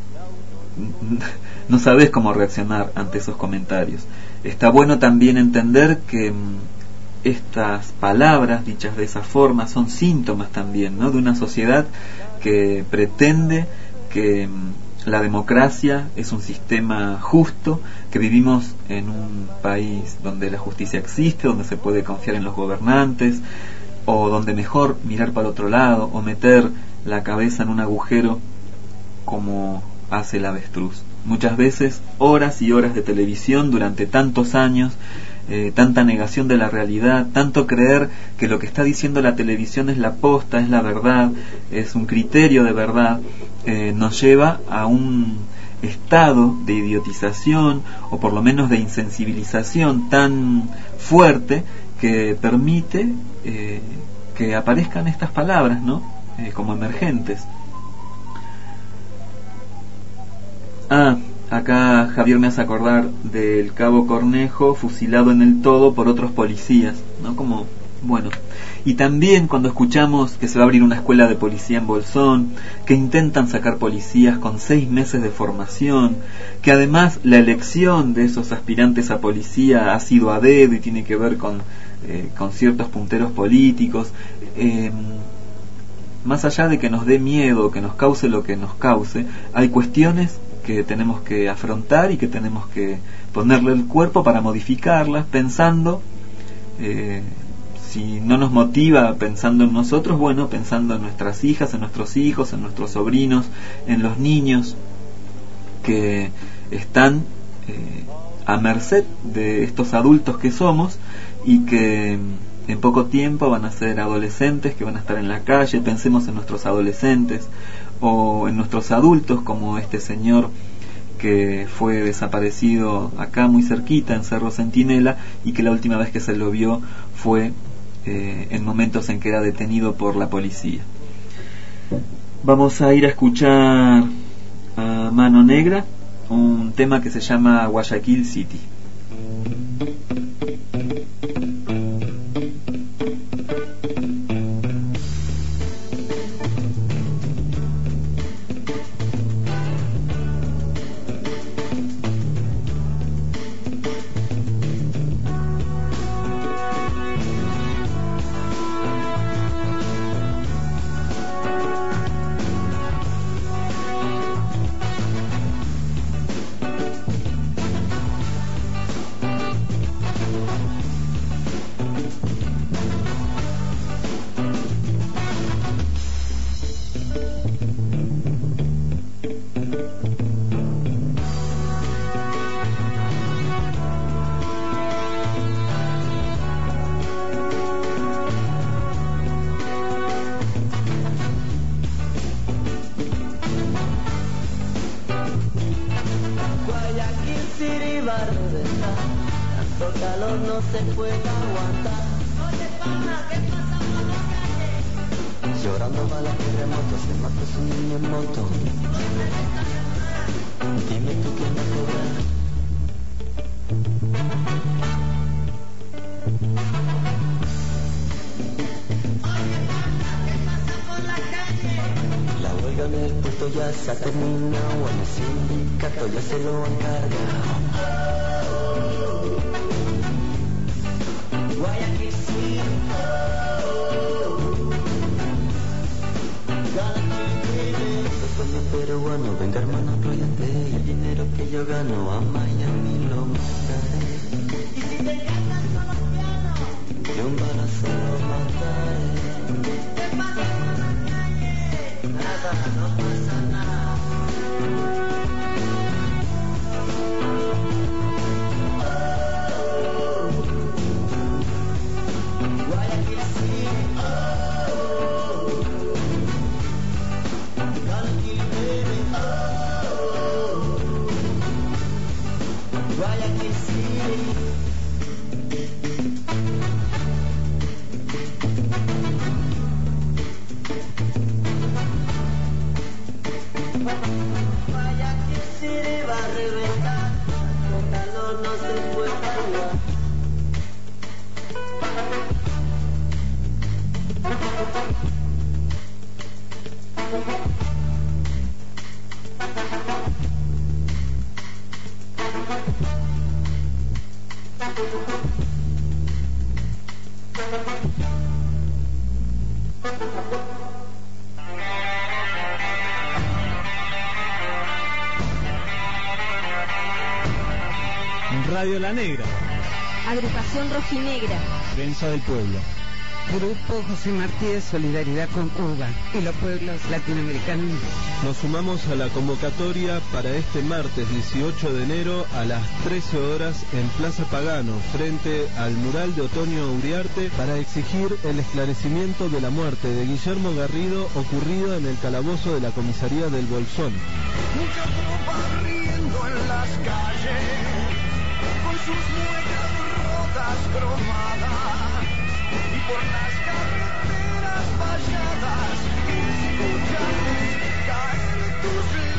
no sabés cómo reaccionar ante esos comentarios. Está bueno también entender que mm, estas palabras dichas de esa forma son síntomas también, ¿no?, de una sociedad que pretende que mm, la democracia es un sistema justo, que vivimos en un país donde la justicia existe, donde se puede confiar en los gobernantes, o donde mejor mirar para otro lado o meter la cabeza en un agujero como hace el avestruz. Muchas veces horas y horas de televisión durante tantos años, eh, tanta negación de la realidad, tanto creer que lo que está diciendo la televisión es la posta, es la verdad, es un criterio de verdad, eh, nos lleva a un estado de idiotización, o por lo menos de insensibilización tan fuerte, que permite eh, que aparezcan estas palabras, ¿no?, eh, como emergentes. Ah, acá Javier me hace acordar del cabo Cornejo fusilado en el Todo por otros policías, ¿no? Como, bueno. Y también cuando escuchamos que se va a abrir una escuela de policía en Bolsón, que intentan sacar policías con seis meses de formación, que además la elección de esos aspirantes a policía ha sido a dedo y tiene que ver con, eh, con ciertos punteros políticos. Eh, más allá de que nos dé miedo, que nos cause lo que nos cause, hay cuestiones que tenemos que afrontar y que tenemos que ponerle el cuerpo para modificarlas, pensando, eh, si no nos motiva pensando en nosotros, bueno, pensando en nuestras hijas, en nuestros hijos, en nuestros sobrinos, en los niños que están eh, a merced de estos adultos que somos, y que en poco tiempo van a ser adolescentes, que van a estar en la calle. Pensemos en nuestros adolescentes o en nuestros adultos, como este señor que fue desaparecido acá muy cerquita en Cerro Centinela, y que la última vez que se lo vio fue eh, en momentos en que era detenido por la policía. Vamos a ir a escuchar a Mano Negra, un tema que se llama Guayaquil City. Se ha terminado, el sindicato ya se lo han cargado. Guayaquil City, oh, Guayaquil City. sueño peruano, venga hermano, róllate. Y el dinero que yo gano a Miami lo mandaré. Y si te encantan los colombianos, de un balazo lo mataré. ¿Qué pasa con la calle? Nada, no pasa nada. Vaya que se va a reventar, con calor no se puede jugar. Radio La Negra. Agrupación Rojinegra. Prensa del Pueblo. Grupo José Martí de Solidaridad con Cuba y los pueblos latinoamericanos. Nos sumamos a la convocatoria para este martes dieciocho de enero a las trece horas en Plaza Pagano, frente al mural de Otonio Uriarte, para exigir el esclarecimiento de la muerte de Guillermo Garrido ocurrida en el calabozo de la comisaría del Bolsón. Mucha tropa riendo en las calles, con sus muecas rotas cromadas, y por las carreteras valladas escuchamos caer tus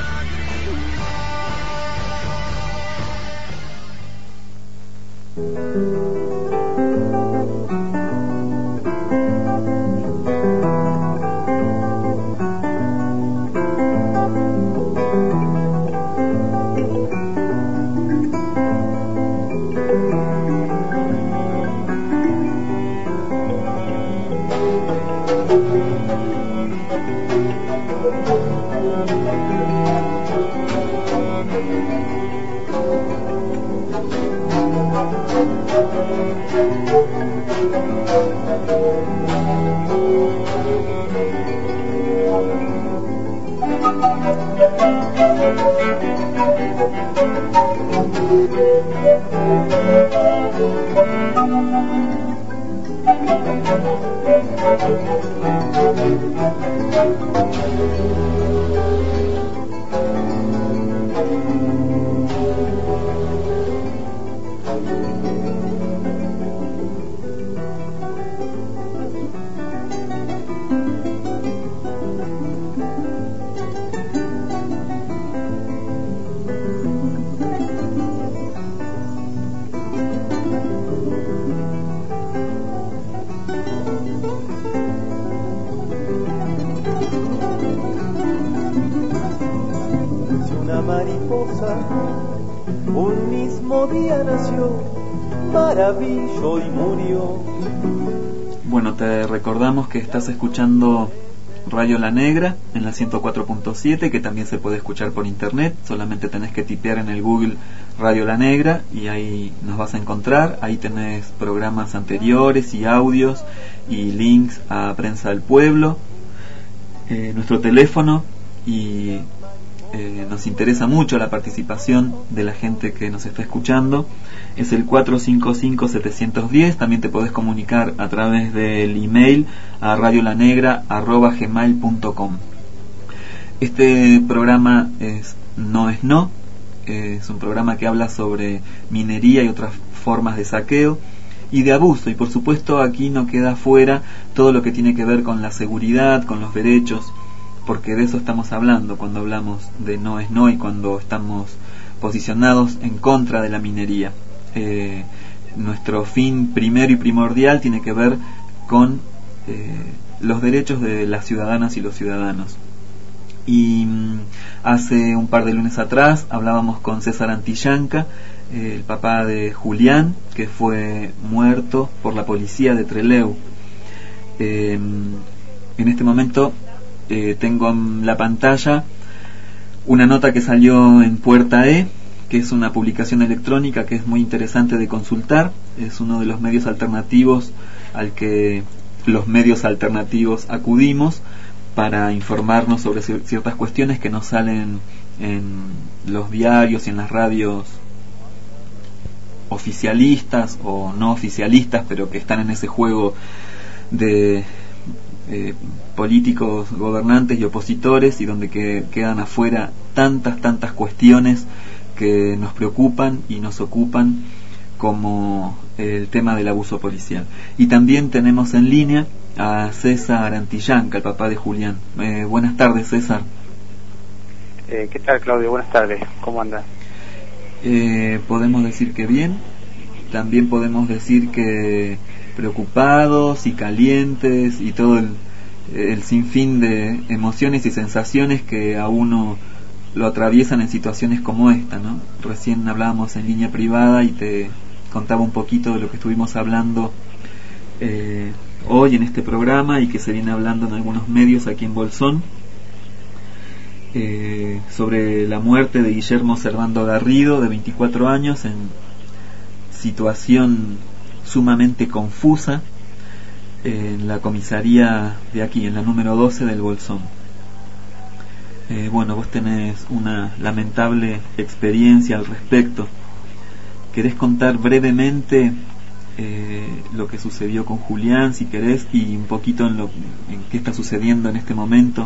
un mismo día nació, maravilló y murió. Bueno, te recordamos que estás escuchando Radio La Negra en la ciento cuatro punto siete, que también se puede escuchar por internet. Solamente tenés que tipear en el Google Radio La Negra y ahí nos vas a encontrar. Ahí tenés programas anteriores y audios y links a Prensa del Pueblo, eh, nuestro teléfono, y Eh, nos interesa mucho la participación de la gente que nos está escuchando. Es el cuatro cinco cinco siete uno cero. También te podés comunicar a través del email a radiolanegra arroba gmail punto com. Este programa es No es No. Es un programa que habla sobre minería y otras formas de saqueo y de abuso, y por supuesto aquí no queda fuera todo lo que tiene que ver con la seguridad, con los derechos, porque de eso estamos hablando cuando hablamos de No es No y cuando estamos posicionados en contra de la minería. Eh, nuestro fin primero y primordial tiene que ver con eh, los derechos de las ciudadanas y los ciudadanos. Y mm, hace un par de lunes atrás hablábamos con César Antillanca, eh, el papá de Julián, que fue muerto por la policía de Trelew. Eh, en este momento Eh, tengo en la pantalla una nota que salió en Puerta E, que es una publicación electrónica que es muy interesante de consultar. Es uno de los medios alternativos al que los medios alternativos acudimos para informarnos sobre ciertas cuestiones que no salen en los diarios y en las radios oficialistas o no oficialistas, pero que están en ese juego de eh, políticos, gobernantes y opositores, y donde que, quedan afuera tantas, tantas cuestiones que nos preocupan y nos ocupan, como el tema del abuso policial. Y también tenemos en línea a César Antillanca, el papá de Julián. Eh, buenas tardes, César. Eh, ¿Qué tal, Claudio? Buenas tardes. ¿Cómo andas? Eh, podemos decir que bien, también podemos decir que preocupados y calientes y todo el, el sinfín de emociones y sensaciones que a uno lo atraviesan en situaciones como esta, ¿no? Recién hablábamos en línea privada y te contaba un poquito de lo que estuvimos hablando eh, hoy en este programa y que se viene hablando en algunos medios aquí en Bolsón, eh, sobre la muerte de Guillermo Servando Garrido, de veinticuatro años, en situación sumamente confusa en la comisaría de aquí, en la número doce del Bolsón. Eh, bueno, vos tenés una lamentable experiencia al respecto. ¿Querés contar brevemente eh, lo que sucedió con Julián, si querés, y un poquito en, lo, en qué está sucediendo en este momento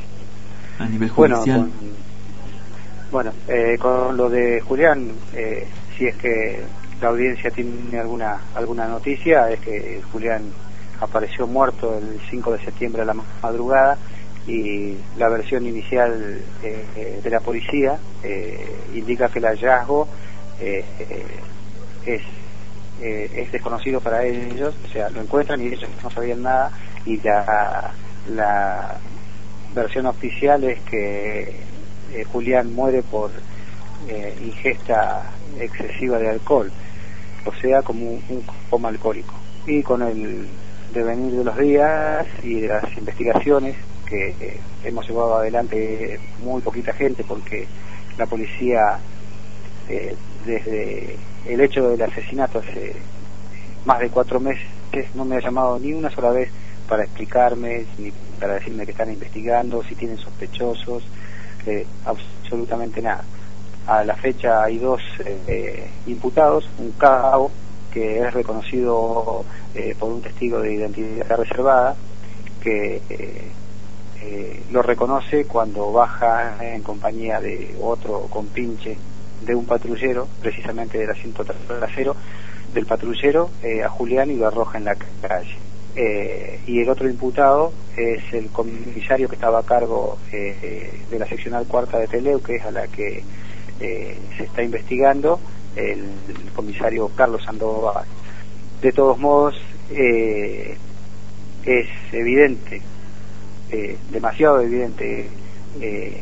a nivel judicial? Bueno, con, bueno eh, con lo de Julián, eh, si es que la audiencia tiene alguna alguna noticia, es que Julián apareció muerto el cinco de septiembre a la madrugada, y la versión inicial eh, de la policía eh, indica que el hallazgo eh, eh, es eh, es desconocido para ellos, o sea, lo encuentran y ellos no sabían nada, y la, la versión oficial es que eh, Julián muere por eh, ingesta excesiva de alcohol, o sea, como un, un coma alcohólico. Y con el devenir de los días y de las investigaciones que eh, hemos llevado adelante muy poquita gente, porque la policía eh, desde el hecho del asesinato hace más de cuatro meses no me ha llamado ni una sola vez para explicarme, ni para decirme que están investigando, si tienen sospechosos, eh, absolutamente nada. A la fecha hay dos eh, imputados, un cabo que es reconocido eh, por un testigo de identidad reservada, que eh, eh, lo reconoce cuando baja en compañía de otro compinche de un patrullero, precisamente del asiento trasero del patrullero, eh, a Julián, y lo arroja en la calle. Eh, y el otro imputado es el comisario que estaba a cargo eh, de la seccional cuarta de Trelew, que es a la que eh, se está investigando, el, el comisario Carlos Sandoval. De todos modos, eh, es evidente, eh, demasiado evidente, eh,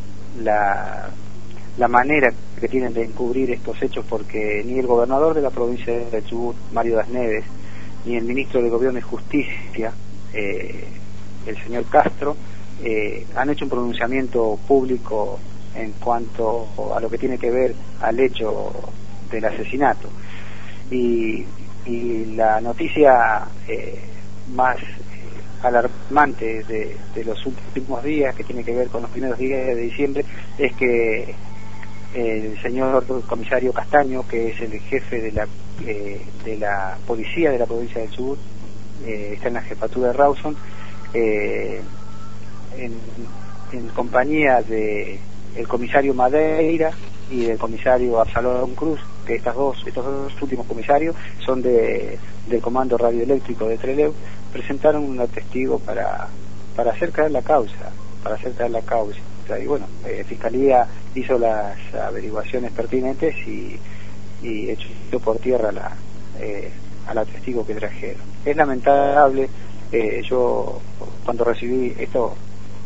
la, la manera que tienen de encubrir estos hechos, porque ni el gobernador de la provincia de Chubut, Mario Das Neves, ni el ministro de Gobierno y Justicia, eh, el señor Castro, eh, han hecho un pronunciamiento público en cuanto a lo que tiene que ver al hecho del asesinato. Y, y la noticia eh, más eh, alarmante de, de los últimos días, que tiene que ver con los primeros días de diciembre, es que el señor comisario Castaño, que es el jefe de la eh, de la policía de la provincia del Chubut, eh, está en la jefatura de Rawson, eh, en, en compañía de el comisario Madeira y del comisario Absalón Cruz, que estas dos, estos dos últimos comisarios son de del comando radioeléctrico de Trelew, presentaron un testigo para para hacer caer la causa, para hacer caer la causa. Y bueno, eh, Fiscalía hizo las averiguaciones pertinentes y, y echó por tierra la, eh, a la testigo que trajeron. Es lamentable, eh, yo cuando recibí esto,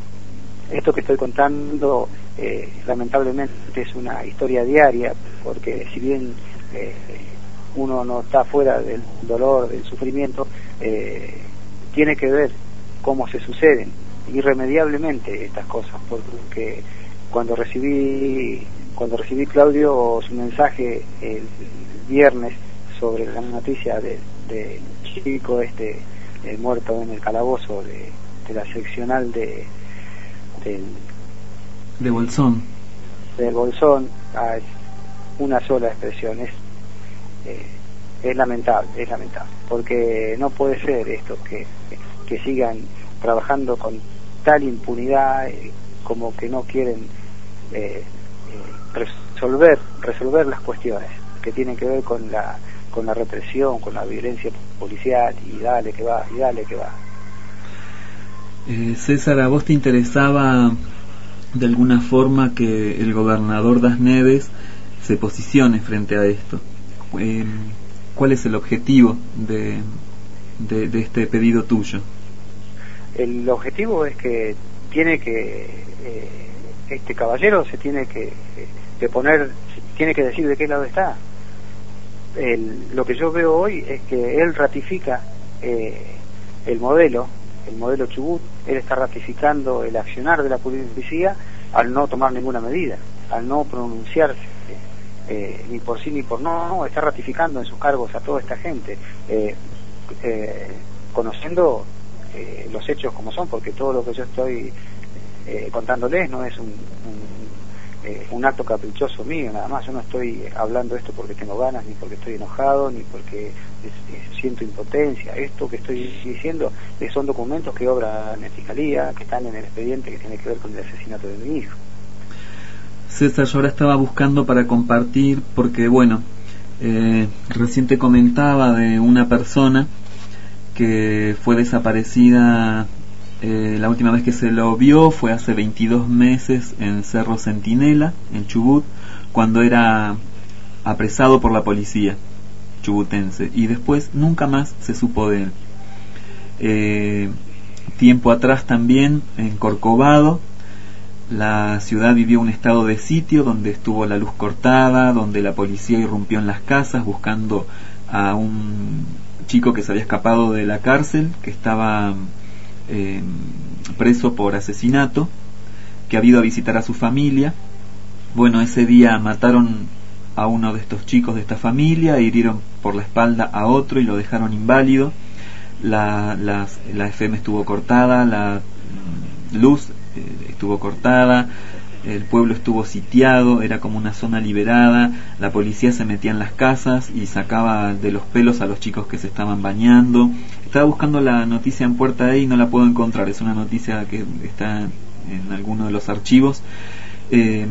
esto que estoy contando, eh, lamentablemente es una historia diaria, porque si bien eh, uno no está fuera del dolor, del sufrimiento, eh, tiene que ver cómo se suceden irremediablemente estas cosas, porque cuando recibí cuando recibí Claudio su mensaje el viernes sobre la noticia de, de chico este eh, muerto en el calabozo de, de la seccional de del de Bolsón del Bolsón, ah, es una sola expresión, es eh, es lamentable, es lamentable, porque no puede ser esto que, que sigan trabajando con tal impunidad, eh, como que no quieren eh, eh, resolver resolver las cuestiones que tienen que ver con la con la represión, con la violencia policial, y dale que va, y dale que va. Eh, César, ¿a vos te interesaba de alguna forma que el gobernador Das Neves se posicione frente a esto? Eh, ¿Cuál es el objetivo de, de, de este pedido tuyo? El objetivo es que tiene que eh, este caballero se tiene que, que poner, tiene que decir de qué lado está. El, lo que yo veo hoy es que él ratifica eh, el modelo, el modelo Chubut. Él está ratificando el accionar de la policía al no tomar ninguna medida, al no pronunciarse eh, ni por sí ni por no, no, está ratificando en sus cargos a toda esta gente, eh, eh, conociendo eh, los hechos como son, porque todo lo que yo estoy eh, contándoles no es un, un, eh, un acto caprichoso mío, nada más. Yo no estoy hablando esto porque tengo ganas, ni porque estoy enojado, ni porque es, es, siento impotencia. Esto que estoy diciendo eh, son documentos que obran en Fiscalía, que están en el expediente que tiene que ver con el asesinato de mi hijo. César, yo ahora estaba buscando para compartir porque, bueno, eh, recién te comentaba de una persona que fue desaparecida, eh, la última vez que se lo vio fue hace veintidós meses en Cerro Centinela, en Chubut, cuando era apresado por la policía chubutense, y después nunca más se supo de él. Eh, tiempo atrás también, en Corcovado, la ciudad vivió un estado de sitio donde estuvo la luz cortada, donde la policía irrumpió en las casas buscando a un chico que se había escapado de la cárcel, que estaba eh, preso por asesinato, que había ido a visitar a su familia. Bueno, ese día mataron a uno de estos chicos de esta familia, hirieron por la espalda a otro y lo dejaron inválido. La, la, la F M estuvo cortada, la luz estuvo cortada, el pueblo estuvo sitiado, era como una zona liberada, la policía se metía en las casas y sacaba de los pelos a los chicos que se estaban bañando. Estaba buscando la noticia en Puerta E y no la puedo encontrar, es una noticia que está en alguno de los archivos. Eh,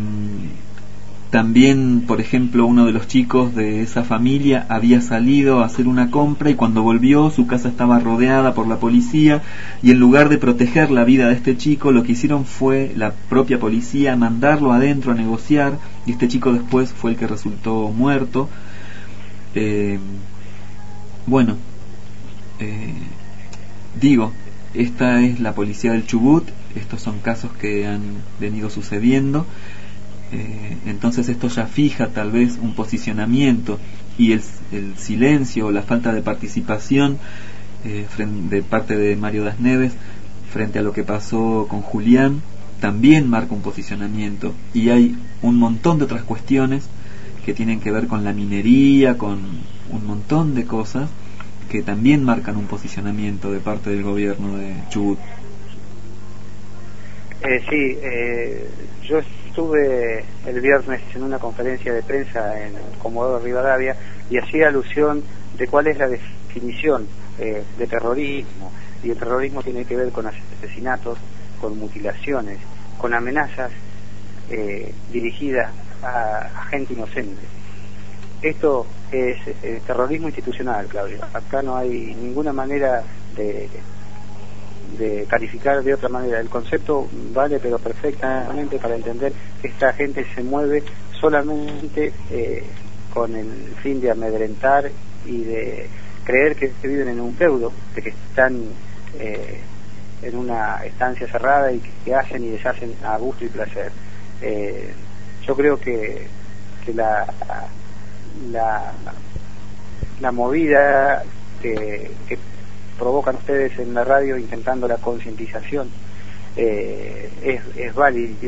también, por ejemplo, uno de los chicos de esa familia había salido a hacer una compra y cuando volvió su casa estaba rodeada por la policía, y en lugar de proteger la vida de este chico, lo que hicieron fue la propia policía mandarlo adentro a negociar, y este chico después fue el que resultó muerto. Eh, bueno, eh, digo, esta es la policía del Chubut, estos son casos que han venido sucediendo. Eh, entonces esto ya fija tal vez un posicionamiento, y el, el silencio o la falta de participación eh, frente, de parte de Mario Das Neves frente a lo que pasó con Julián también marca un posicionamiento, y hay un montón de otras cuestiones que tienen que ver con la minería, con un montón de cosas que también marcan un posicionamiento de parte del gobierno de Chubut. Eh, sí, eh, yo estuve el viernes en una conferencia de prensa en Comodoro Rivadavia y hacía alusión de cuál es la definición eh, de terrorismo, y el terrorismo tiene que ver con asesinatos, con mutilaciones, con amenazas eh, dirigidas a, a gente inocente. Esto es eh, terrorismo institucional, Claudio. Acá no hay ninguna manera de de calificar de otra manera. El concepto vale pero perfectamente para entender que esta gente se mueve solamente eh, con el fin de amedrentar y de creer que viven en un feudo, de que están eh, en una estancia cerrada y que hacen y deshacen a gusto y placer. Eh, yo creo que, que la, la la movida que, que provocan ustedes en la radio intentando la concientización eh, es, es válida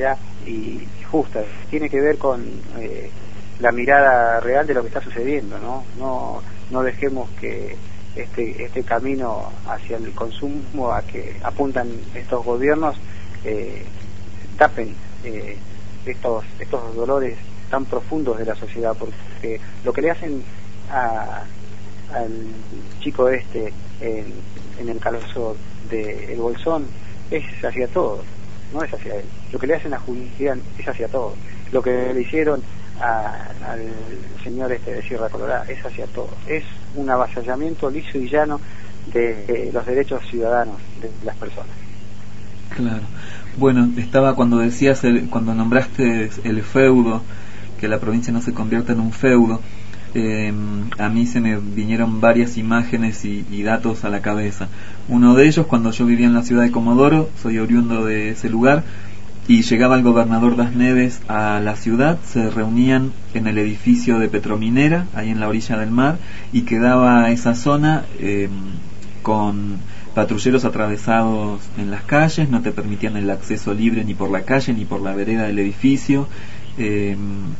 y justa. Tiene que ver con eh, la mirada real de lo que está sucediendo, ¿no? No, no dejemos que este, este camino hacia el consumo a que apuntan estos gobiernos eh, tapen eh, estos, estos dolores tan profundos de la sociedad, porque lo que le hacen a, al chico este en, en el calabozo de El Bolsón es hacia todos, no es hacia él. Lo que le hacen a Julián es hacia todos. Lo que le hicieron a, al señor este de Sierra Colorada es hacia todos. Es un avasallamiento liso y llano de, de los derechos ciudadanos de las personas. Claro. Bueno, estaba cuando decías, el, cuando nombraste el feudo, que la provincia no se convierta en un feudo, eh, a mí se me vinieron varias imágenes y, y datos a la cabeza. Uno de ellos, cuando yo vivía en la ciudad de Comodoro, soy oriundo de ese lugar, y llegaba el gobernador Das Neves a la ciudad, se reunían en el edificio de Petrominera, ahí en la orilla del mar, y quedaba esa zona eh, con patrulleros atravesados en las calles, no te permitían el acceso libre ni por la calle ni por la vereda del edificio. eh,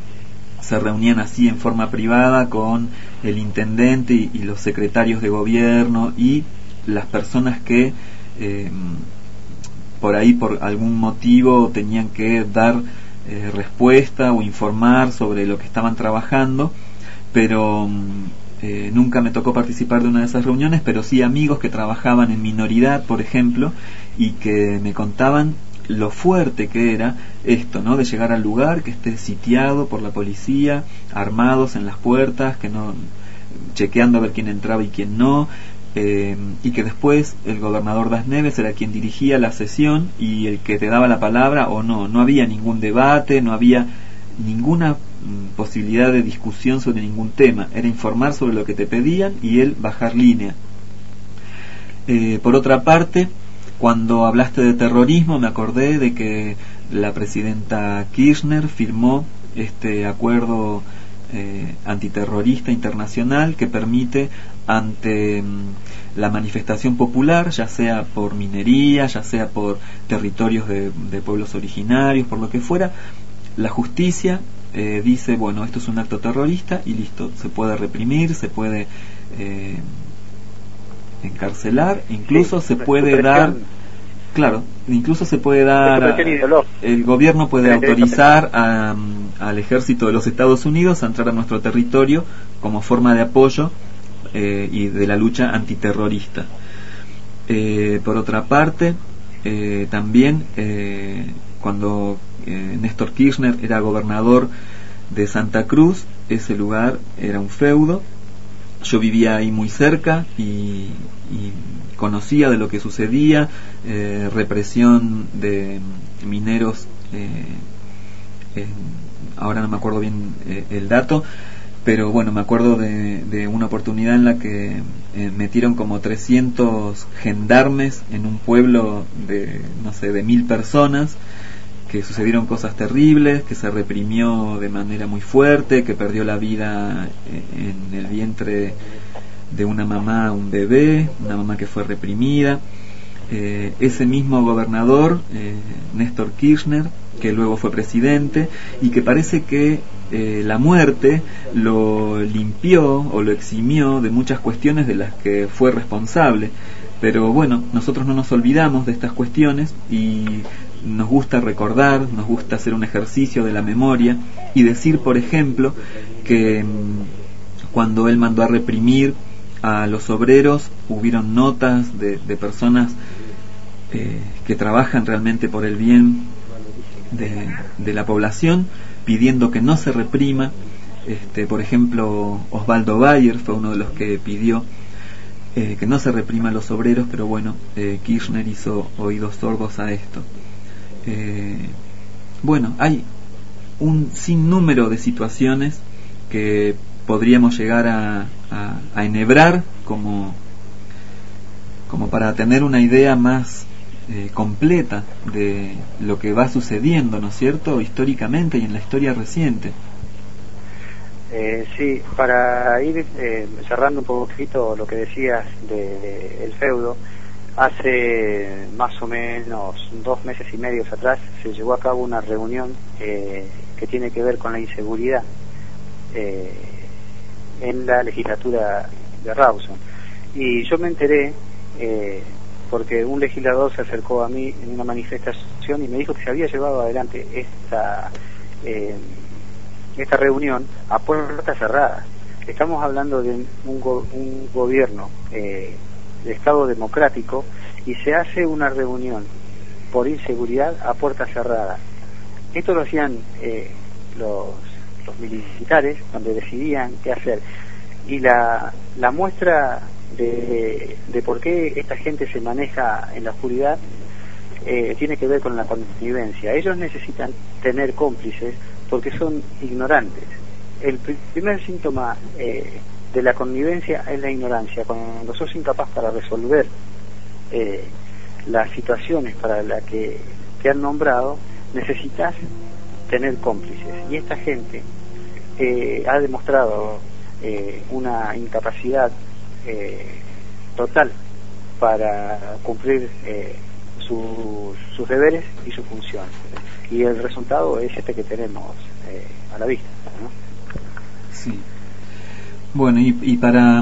se reunían así en forma privada con el intendente y, y los secretarios de gobierno y las personas que eh, por ahí por algún motivo tenían que dar eh, respuesta o informar sobre lo que estaban trabajando, pero eh, nunca me tocó participar de una de esas reuniones, pero sí amigos que trabajaban en minoridad, por ejemplo, y que me contaban lo fuerte que era esto, ¿no? De llegar al lugar, que esté sitiado por la policía, armados en las puertas, que no, chequeando a ver quién entraba y quién no, eh, y que después el gobernador Das Neves era quien dirigía la sesión y el que te daba la palabra o no. No había ningún debate, no había ninguna mm, posibilidad de discusión sobre ningún tema. Era informar sobre lo que te pedían y él bajar línea. Eh, por otra parte, cuando hablaste de terrorismo, me acordé de que la presidenta Kirchner firmó este acuerdo eh, antiterrorista internacional que permite, ante mm, la manifestación popular, ya sea por minería, ya sea por territorios de, de pueblos originarios, por lo que fuera, la justicia eh, dice, bueno, esto es un acto terrorista y listo, se puede reprimir, se puede eh, encarcelar, incluso sí, se puede dar, claro, incluso se puede dar, el gobierno puede autorizar a, al ejército de los Estados Unidos a entrar a nuestro territorio como forma de apoyo eh, y de la lucha antiterrorista. Eh, por otra parte, eh, también eh, cuando eh, Néstor Kirchner era gobernador de Santa Cruz, ese lugar era un feudo. Yo vivía ahí muy cerca y, y conocía de lo que sucedía, eh, represión de mineros, eh, eh, ahora no me acuerdo bien eh, el dato, pero bueno, me acuerdo de, de una oportunidad en la que eh, metieron como trescientos gendarmes en un pueblo de, no sé, de mil personas, que sucedieron cosas terribles, que se reprimió de manera muy fuerte, que perdió la vida en el vientre de una mamá, un bebé, una mamá que fue reprimida. Eh, ese mismo gobernador, eh, Néstor Kirchner, que luego fue presidente, y que parece que eh, la muerte lo limpió o lo eximió de muchas cuestiones de las que fue responsable. Pero bueno, nosotros no nos olvidamos de estas cuestiones y nos gusta recordar, nos gusta hacer un ejercicio de la memoria y decir, por ejemplo, que mmm, cuando él mandó a reprimir a los obreros, hubieron notas de, de personas eh, que trabajan realmente por el bien de, de la población, pidiendo que no se reprima. Este, por ejemplo, Osvaldo Bayer fue uno de los que pidió eh, que no se reprima a los obreros, pero bueno, eh, Kirchner hizo oídos sordos a esto. Eh, bueno, hay un sinnúmero de situaciones que podríamos llegar a, a, a enhebrar como, como para tener una idea más eh, completa de lo que va sucediendo, ¿no es cierto?, históricamente y en la historia reciente. Eh, sí, para ir eh, cerrando un poquito lo que decías del de, de el feudo, hace más o menos dos meses y medio atrás se llevó a cabo una reunión eh, que tiene que ver con la inseguridad eh, en la legislatura de Rawson. Y yo me enteré eh, porque un legislador se acercó a mí en una manifestación y me dijo que se había llevado adelante esta eh, esta reunión a puertas cerradas. Estamos hablando de un, go un gobierno eh, de Estado democrático y se hace una reunión por inseguridad a puertas cerradas. Esto lo hacían eh, los, los militares donde decidían qué hacer. Y la, la muestra de, de por qué esta gente se maneja en la oscuridad eh, tiene que ver con la connivencia. Ellos necesitan tener cómplices porque son ignorantes. El primer síntoma eh, de la connivencia es la ignorancia. Cuando sos incapaz para resolver eh, las situaciones para las que te han nombrado, necesitas tener cómplices. Y esta gente eh, ha demostrado eh, una incapacidad eh, total para cumplir eh, sus, sus deberes y sus funciones. Y el resultado es este que tenemos eh, a la vista, ¿no? Sí. Bueno, y, y para,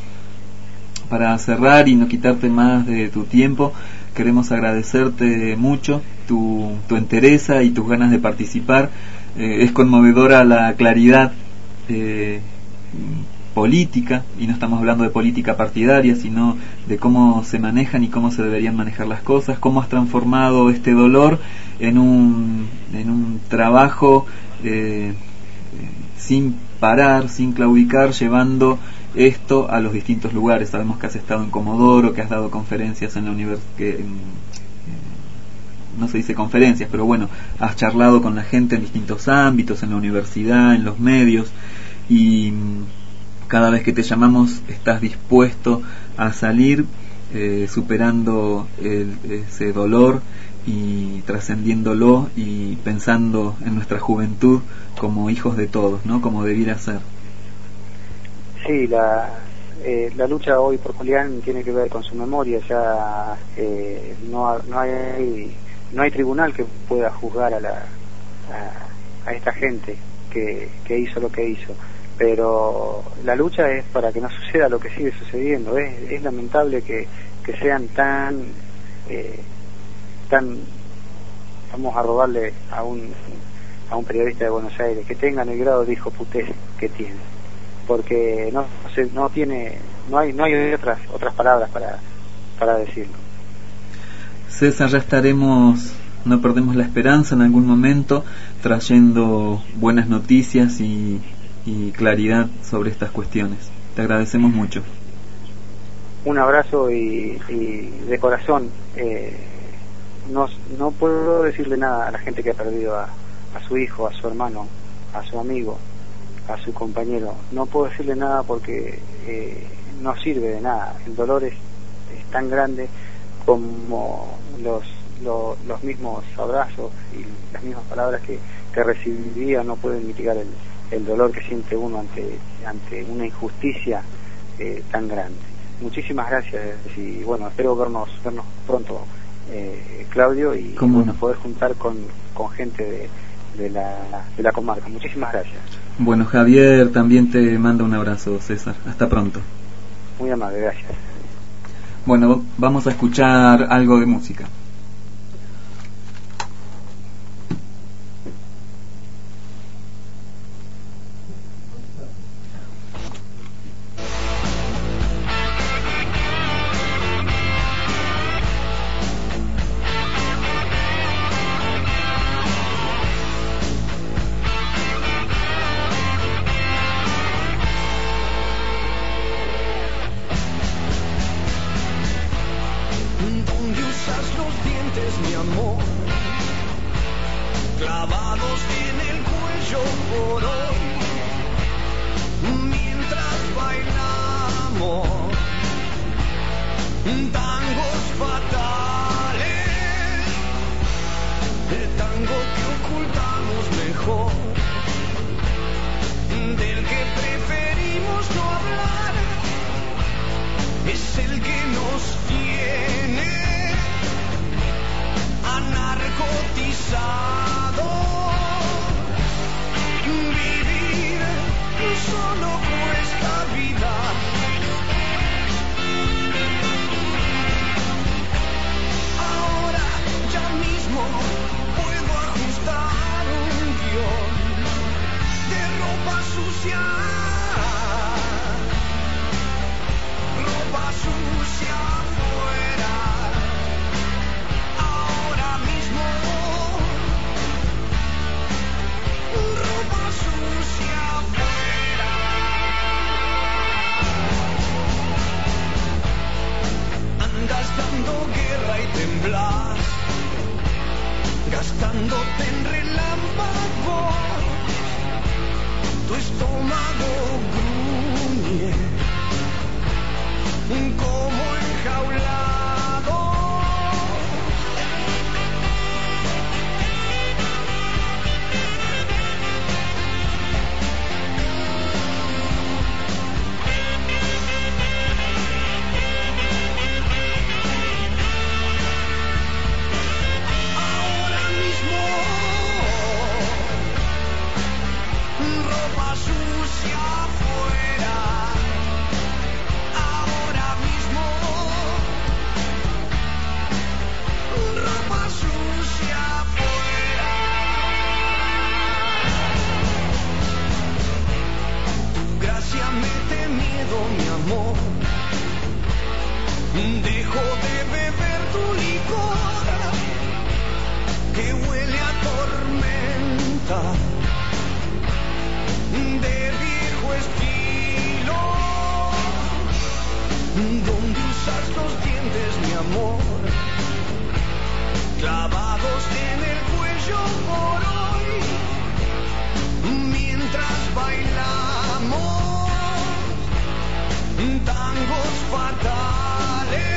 para cerrar y no quitarte más de tu tiempo, queremos agradecerte mucho tu, tu entereza y tus ganas de participar. Eh, es conmovedora la claridad eh, política, y no estamos hablando de política partidaria, sino de cómo se manejan y cómo se deberían manejar las cosas, cómo has transformado este dolor en un, en un trabajo eh, sin parar, sin claudicar, llevando esto a los distintos lugares. Sabemos que has estado en Comodoro, que has dado conferencias en la universidad, no se dice conferencias, pero bueno, has charlado con la gente en distintos ámbitos, en la universidad, en los medios, y cada vez que te llamamos estás dispuesto a salir eh, superando el, ese dolor y trascendiéndolo y pensando en nuestra juventud como hijos de todos, ¿no? Como debiera ser. Sí, la, eh, la lucha hoy por Julián tiene que ver con su memoria. Ya eh, no, no hay no hay tribunal que pueda juzgar a la a, a esta gente que, que hizo lo que hizo, pero la lucha es para que no suceda lo que sigue sucediendo. Es, es lamentable que, que sean tan eh, tan vamos a robarle a un a un periodista de Buenos Aires, que tengan el grado de hijo putés que tiene, porque no se, no tiene no hay no hay otras otras palabras para para decirlo. César, ya estaremos, no perdemos la esperanza, en algún momento trayendo buenas noticias y, y claridad sobre estas cuestiones. Te agradecemos mucho. Un abrazo y, y de corazón. Eh, no, no puedo decirle nada a la gente que ha perdido a, a su hijo, a su hermano, a su amigo, a su compañero. No puedo decirle nada porque eh, no sirve de nada. El dolor es, es tan grande como los, los los mismos abrazos y las mismas palabras que, que recibiría no pueden mitigar el, el dolor que siente uno ante ante una injusticia eh, tan grande. Muchísimas gracias y bueno, espero vernos vernos pronto, eh, Claudio, y bueno, no? poder juntar con, con gente de, de la de la comarca. Muchísimas gracias. Bueno, Javier también te manda un abrazo, César. Hasta pronto. Muy amable, gracias. Bueno, vamos a escuchar algo de música. Es el que nos tiene pasado. Vivir solo cuesta vida. Ahora ya mismo puedo ajustar un guión de ropa sucia. Ropa sucia afuera. Ahora mismo. Ropa sucia afuera. Andas dando guerra y temblas, gastándote en relámpagos. Tu estómago gruñe como enjaulado. Ahora mismo, ropa sucia afuera. Ahora mismo, ropa sucia afuera. Tu gracia mete miedo, mi amor. Dejo de beber tu licor que huele a tormenta, de viejo estilo, donde usas los dientes, mi amor, clavados en el cuello por hoy, mientras bailamos tangos fatales.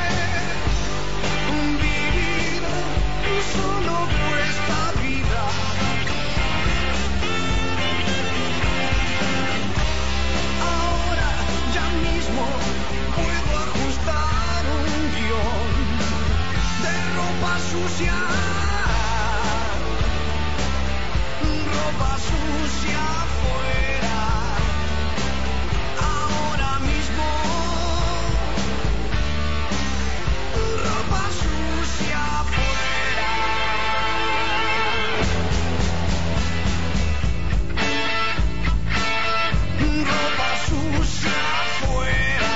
Vivir solo cuesta vida. Ahora ya mismo puedo ajustar un guión de ropa sucia. Ropa sucia afuera. Ahora mismo. Ropa sucia afuera. Ropa sucia afuera.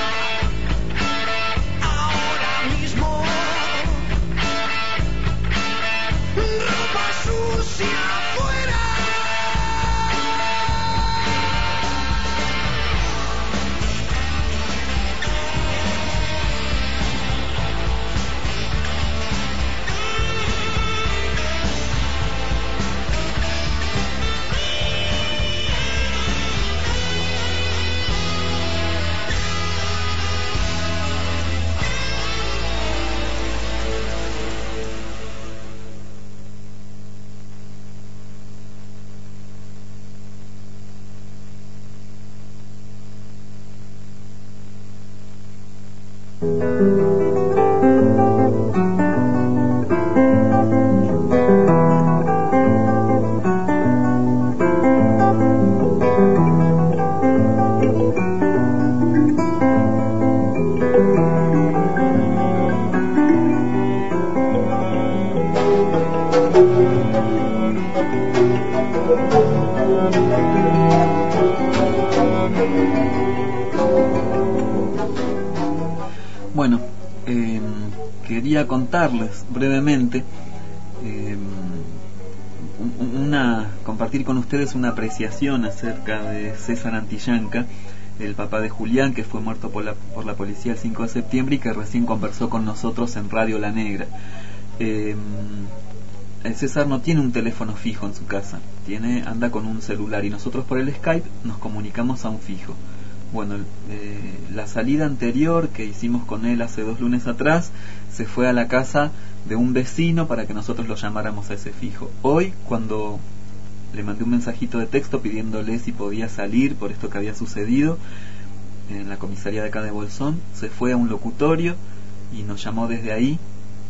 Ahora mismo. Ropa sucia afuera. Bueno, eh, quería contarles brevemente, eh, una, compartir con ustedes una apreciación acerca de César Antillanca, el papá de Julián, que fue muerto por la, por la policía el cinco de septiembre y que recién conversó con nosotros en Radio La Negra. Eh, el César no tiene un teléfono fijo en su casa, tiene, anda con un celular y nosotros por el Skype nos comunicamos a un fijo. Bueno, eh, la salida anterior que hicimos con él hace dos lunes atrás, se fue a la casa de un vecino para que nosotros lo llamáramos a ese fijo. Hoy, cuando le mandé un mensajito de texto pidiéndole si podía salir por esto que había sucedido en la comisaría de acá de Bolsón, se fue a un locutorio y nos llamó desde ahí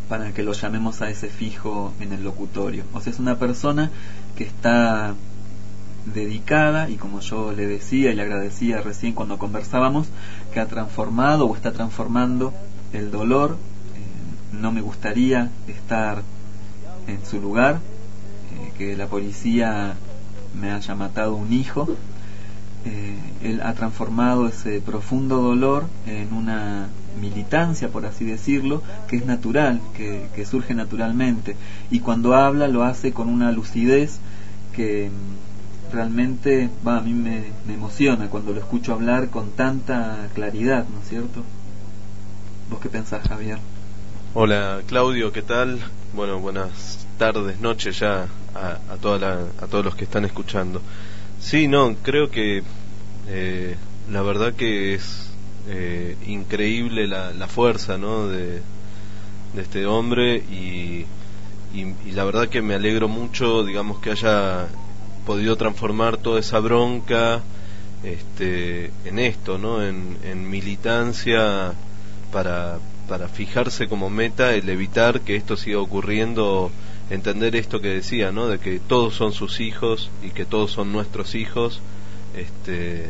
para que lo llamemos a ese fijo en el locutorio. O sea, es una persona que está dedicada, y como yo le decía y le agradecía recién cuando conversábamos, que ha transformado o está transformando el dolor. Eh, no me gustaría estar en su lugar, eh, que la policía me haya matado un hijo. Eh, él ha transformado ese profundo dolor en una militancia, por así decirlo, que es natural, que, que surge naturalmente, y cuando habla lo hace con una lucidez que realmente va, a mí me, me emociona cuando lo escucho hablar con tanta claridad, ¿no es cierto? ¿Vos qué pensás, Javier? Hola, Claudio, ¿qué tal? Bueno, buenas tardes, noches ya a, a, toda la, a todos los que están escuchando. Sí, no, creo que eh, la verdad que es eh, increíble la, la fuerza, ¿no?, de, de este hombre, y, y, y la verdad que me alegro mucho, digamos, que haya podido transformar toda esa bronca este, en esto, ¿no?, en, en militancia para, para fijarse como meta el evitar que esto siga ocurriendo, entender esto que decía, ¿no?, de que todos son sus hijos y que todos son nuestros hijos, este,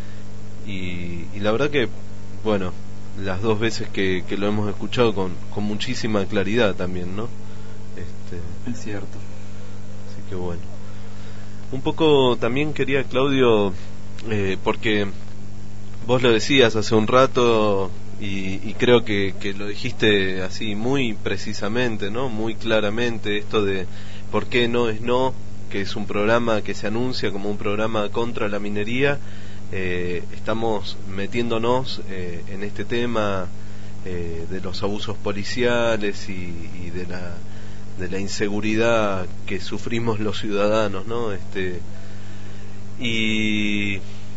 y, y la verdad que, bueno, las dos veces que, que lo hemos escuchado con, con muchísima claridad también, ¿no? Este, es cierto. Así que bueno. Un poco también quería, Claudio, eh, porque vos lo decías hace un rato y, y creo que, que lo dijiste así muy precisamente, ¿no?, muy claramente, esto de por qué no es no, que es un programa que se anuncia como un programa contra la minería. Eh, estamos metiéndonos eh, en este tema eh, de los abusos policiales y, y de la de la inseguridad que sufrimos los ciudadanos, ¿no? Este, y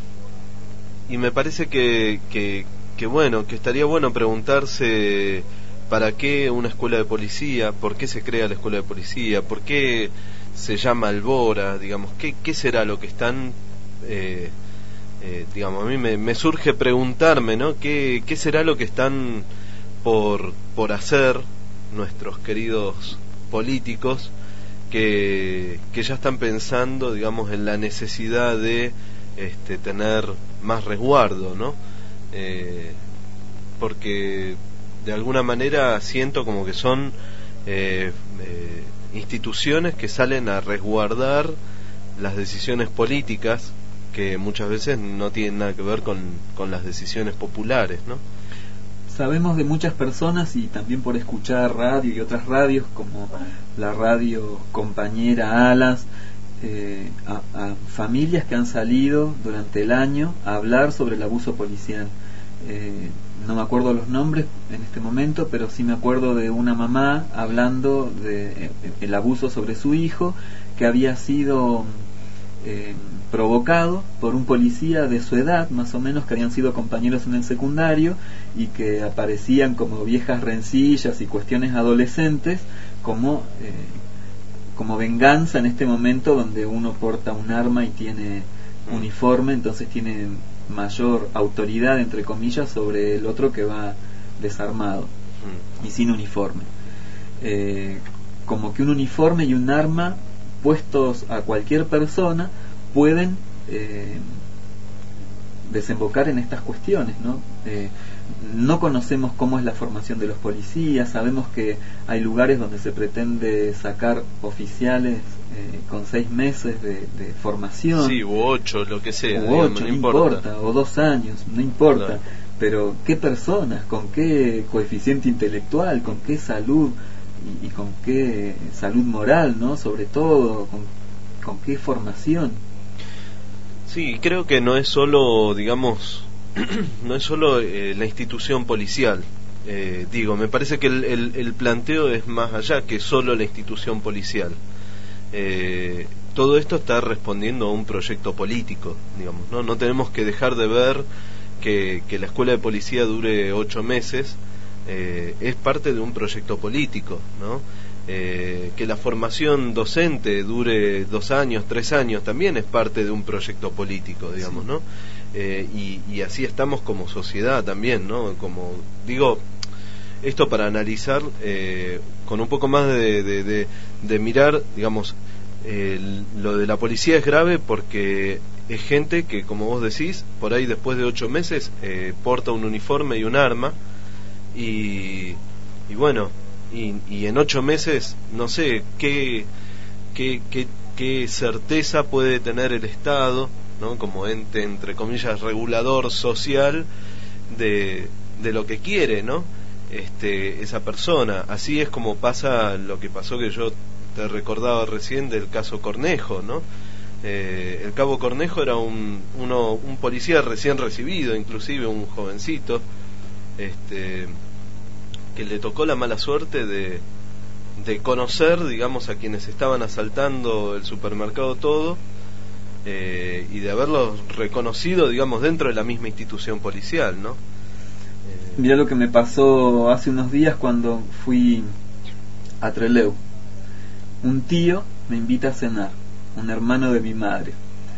y me parece que, que que bueno, que estaría bueno preguntarse para qué una escuela de policía, por qué se crea la escuela de policía, por qué se llama Albora, digamos, qué qué será lo que están eh, eh, digamos, a mí me, me surge preguntarme, ¿no?, qué qué será lo que están por por hacer nuestros queridos políticos que, que ya están pensando, digamos, en la necesidad de este, tener más resguardo, ¿no? Eh, porque de alguna manera siento como que son eh, eh, instituciones que salen a resguardar las decisiones políticas que muchas veces no tienen nada que ver con, con las decisiones populares, ¿no? Sabemos de muchas personas, y también por escuchar radio y otras radios como la radio compañera Alas, eh, a, a familias que han salido durante el año a hablar sobre el abuso policial. Eh, no me acuerdo los nombres en este momento, pero sí me acuerdo de una mamá hablando de eh, el abuso sobre su hijo, que había sido eh, provocado por un policía de su edad, más o menos, que habían sido compañeros en el secundario y que aparecían como viejas rencillas y cuestiones adolescentes como eh, como venganza en este momento donde uno porta un arma y tiene uniforme, entonces tiene mayor autoridad, entre comillas, sobre el otro que va desarmado y sin uniforme. Eh, como que un uniforme y un arma puestos a cualquier persona pueden eh, desembocar en estas cuestiones, ¿no? Eh, no conocemos cómo es la formación de los policías, sabemos que hay lugares donde se pretende sacar oficiales eh, con seis meses de, de formación. Sí, u ocho, lo que sea. U digamos, ocho, no no importa. importa, o dos años, no importa. Claro. Pero ¿qué personas? ¿Con qué coeficiente intelectual? ¿Con qué salud? Y, y con qué salud moral, ¿no? Sobre todo, ¿con, con qué formación? Sí, creo que no es solo, digamos, no es solo eh, la institución policial. Eh, digo, me parece que el, el, el planteo es más allá que solo la institución policial. Eh, todo esto está respondiendo a un proyecto político, digamos, ¿no? No tenemos que dejar de ver que, que la escuela de policía dure ocho meses, eh, es parte de un proyecto político, ¿no? Eh, que la formación docente dure dos años, tres años, también es parte de un proyecto político, digamos, sí. ¿no? Eh, y, y así estamos como sociedad también, ¿no? Como digo, esto para analizar eh, con un poco más de, de, de, de mirar, digamos, el, lo de la policía es grave porque es gente que, como vos decís, por ahí después de ocho meses eh, porta un uniforme y un arma y, y bueno, y, y en ocho meses no sé qué, qué, qué, qué certeza puede tener el Estado, ¿no? Como ente, entre comillas, regulador social de, de lo que quiere, ¿no? Este, esa persona. Así es como pasa lo que pasó, que yo te recordaba recién, del caso Cornejo, ¿no? Eh, el cabo Cornejo era un, uno, un policía recién recibido, inclusive un jovencito, este, que le tocó la mala suerte de, de conocer, digamos, a quienes estaban asaltando el supermercado Todo, eh, y de haberlos reconocido, digamos, dentro de la misma institución policial, ¿no? Eh... Mirá lo que me pasó hace unos días cuando fui a Trelew. Un tío me invita a cenar, un hermano de mi madre,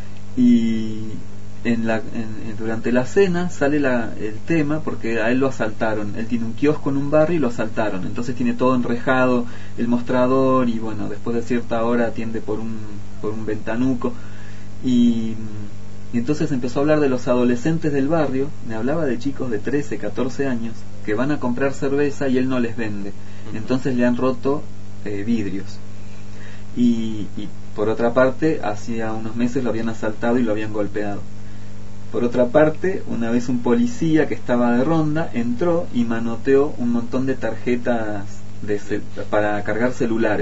y en la, en, durante la cena sale la, el tema porque a él lo asaltaron. Él tiene un kiosco en un barrio y lo asaltaron, entonces tiene todo enrejado el mostrador, y bueno, después de cierta hora atiende por un, por un ventanuco, y, y entonces empezó a hablar de los adolescentes del barrio. Me hablaba de chicos de trece, catorce años que van a comprar cerveza y él no les vende, entonces le han roto eh, vidrios. Y, y por otra parte, hacía unos meses lo habían asaltado y lo habían golpeado. Por otra parte, una vez un policía que estaba de ronda entró y manoteó un montón de tarjetas de cel- para cargar celulares.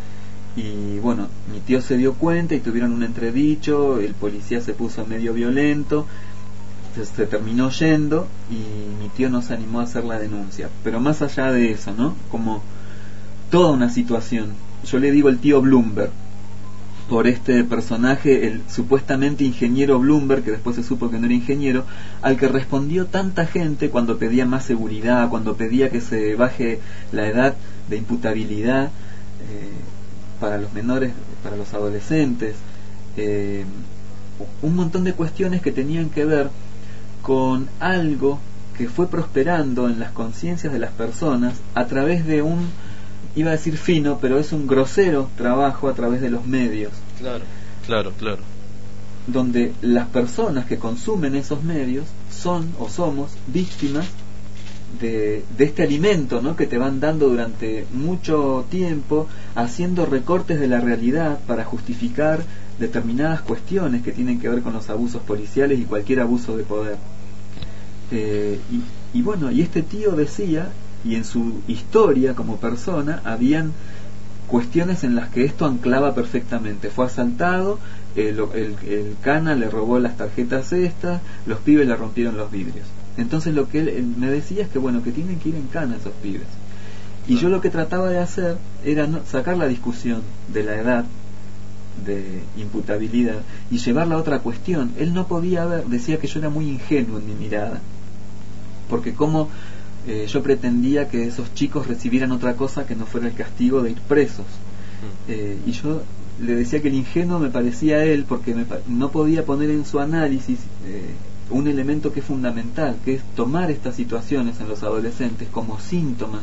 Y bueno, mi tío se dio cuenta y tuvieron un entredicho, el policía se puso medio violento, se, se terminó yendo y mi tío no se animó a hacer la denuncia. Pero más allá de eso, ¿no? Como toda una situación. Yo le digo el tío Bloomberg por este personaje, el supuestamente ingeniero Bloomberg, que después se supo que no era ingeniero, al que respondió tanta gente cuando pedía más seguridad, cuando pedía que se baje la edad de imputabilidad eh, para los menores, para los adolescentes, eh, un montón de cuestiones que tenían que ver con algo que fue prosperando en las conciencias de las personas a través de un, iba a decir fino, pero es un grosero trabajo a través de los medios. Claro, claro, claro. Donde las personas que consumen esos medios son o somos víctimas de, de este alimento, ¿no? Que te van dando durante mucho tiempo, haciendo recortes de la realidad para justificar determinadas cuestiones que tienen que ver con los abusos policiales y cualquier abuso de poder. Eh, y, y bueno, y este tío decía, y en su historia como persona habían cuestiones en las que esto anclaba perfectamente. Fue asaltado, el, el, el cana le robó las tarjetas estas, los pibes le rompieron los vidrios. Entonces lo que él, él me decía es que bueno, que tienen que ir en cana esos pibes. Y yo lo que trataba de hacer era no, sacar la discusión de la edad de imputabilidad y llevarla a otra cuestión. Él no podía ver, decía que yo era muy ingenuo en mi mirada, porque como Eh, yo pretendía que esos chicos recibieran otra cosa que no fuera el castigo de ir presos. Eh, y yo le decía que el ingenuo me parecía él, porque me pa- no podía poner en su análisis eh, un elemento que es fundamental, que es tomar estas situaciones en los adolescentes como síntomas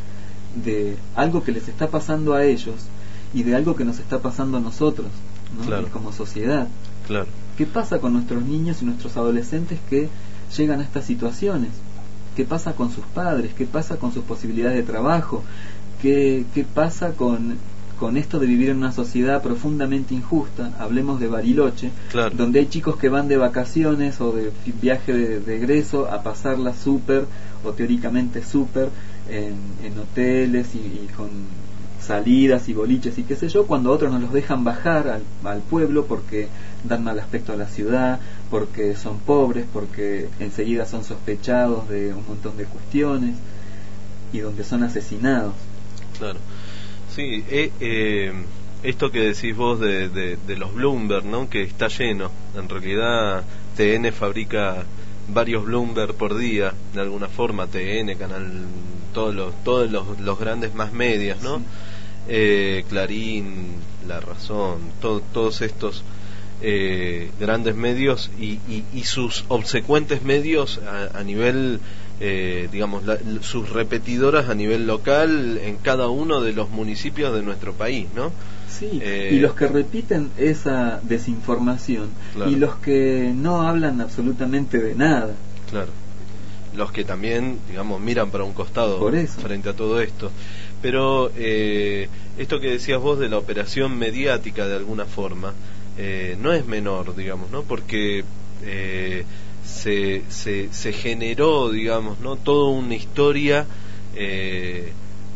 de algo que les está pasando a ellos y de algo que nos está pasando a nosotros, ¿no? Claro. Como sociedad. Claro. ¿Qué pasa con nuestros niños y nuestros adolescentes que llegan a estas situaciones? ¿Qué pasa con sus padres? ¿Qué pasa con sus posibilidades de trabajo? ¿Qué, qué pasa con, con esto de vivir en una sociedad profundamente injusta? Hablemos de Bariloche, claro, donde hay chicos que van de vacaciones o de viaje de, de egreso a pasarla súper, o teóricamente súper, en, en hoteles y, y con salidas y boliches y qué sé yo, cuando otros nos los dejan bajar al, al pueblo porque dan mal aspecto a la ciudad, porque son pobres, porque enseguida son sospechados de un montón de cuestiones y donde son asesinados. Claro. Sí, eh, eh, esto que decís vos de, de, de los Bloomberg, ¿no? Que está lleno. En realidad T N fabrica varios Bloomberg por día, de alguna forma. T N, Canal, todos los todos los, los grandes más medias, ¿no? Sí. Eh, Clarín, La Razón, to, todos estos eh, grandes medios y, y, y sus obsecuentes medios a, a nivel eh, digamos, la, sus repetidoras a nivel local en cada uno de los municipios de nuestro país, ¿no? Sí, eh, y los que repiten esa desinformación, claro, y los que no hablan absolutamente de nada. Claro. Los que también, digamos, miran para un costado frente a todo esto. Pero eh, esto que decías vos de la operación mediática de alguna forma, eh, no es menor, digamos, ¿no? Porque eh, se, se, se generó, digamos, ¿no? Toda una historia eh,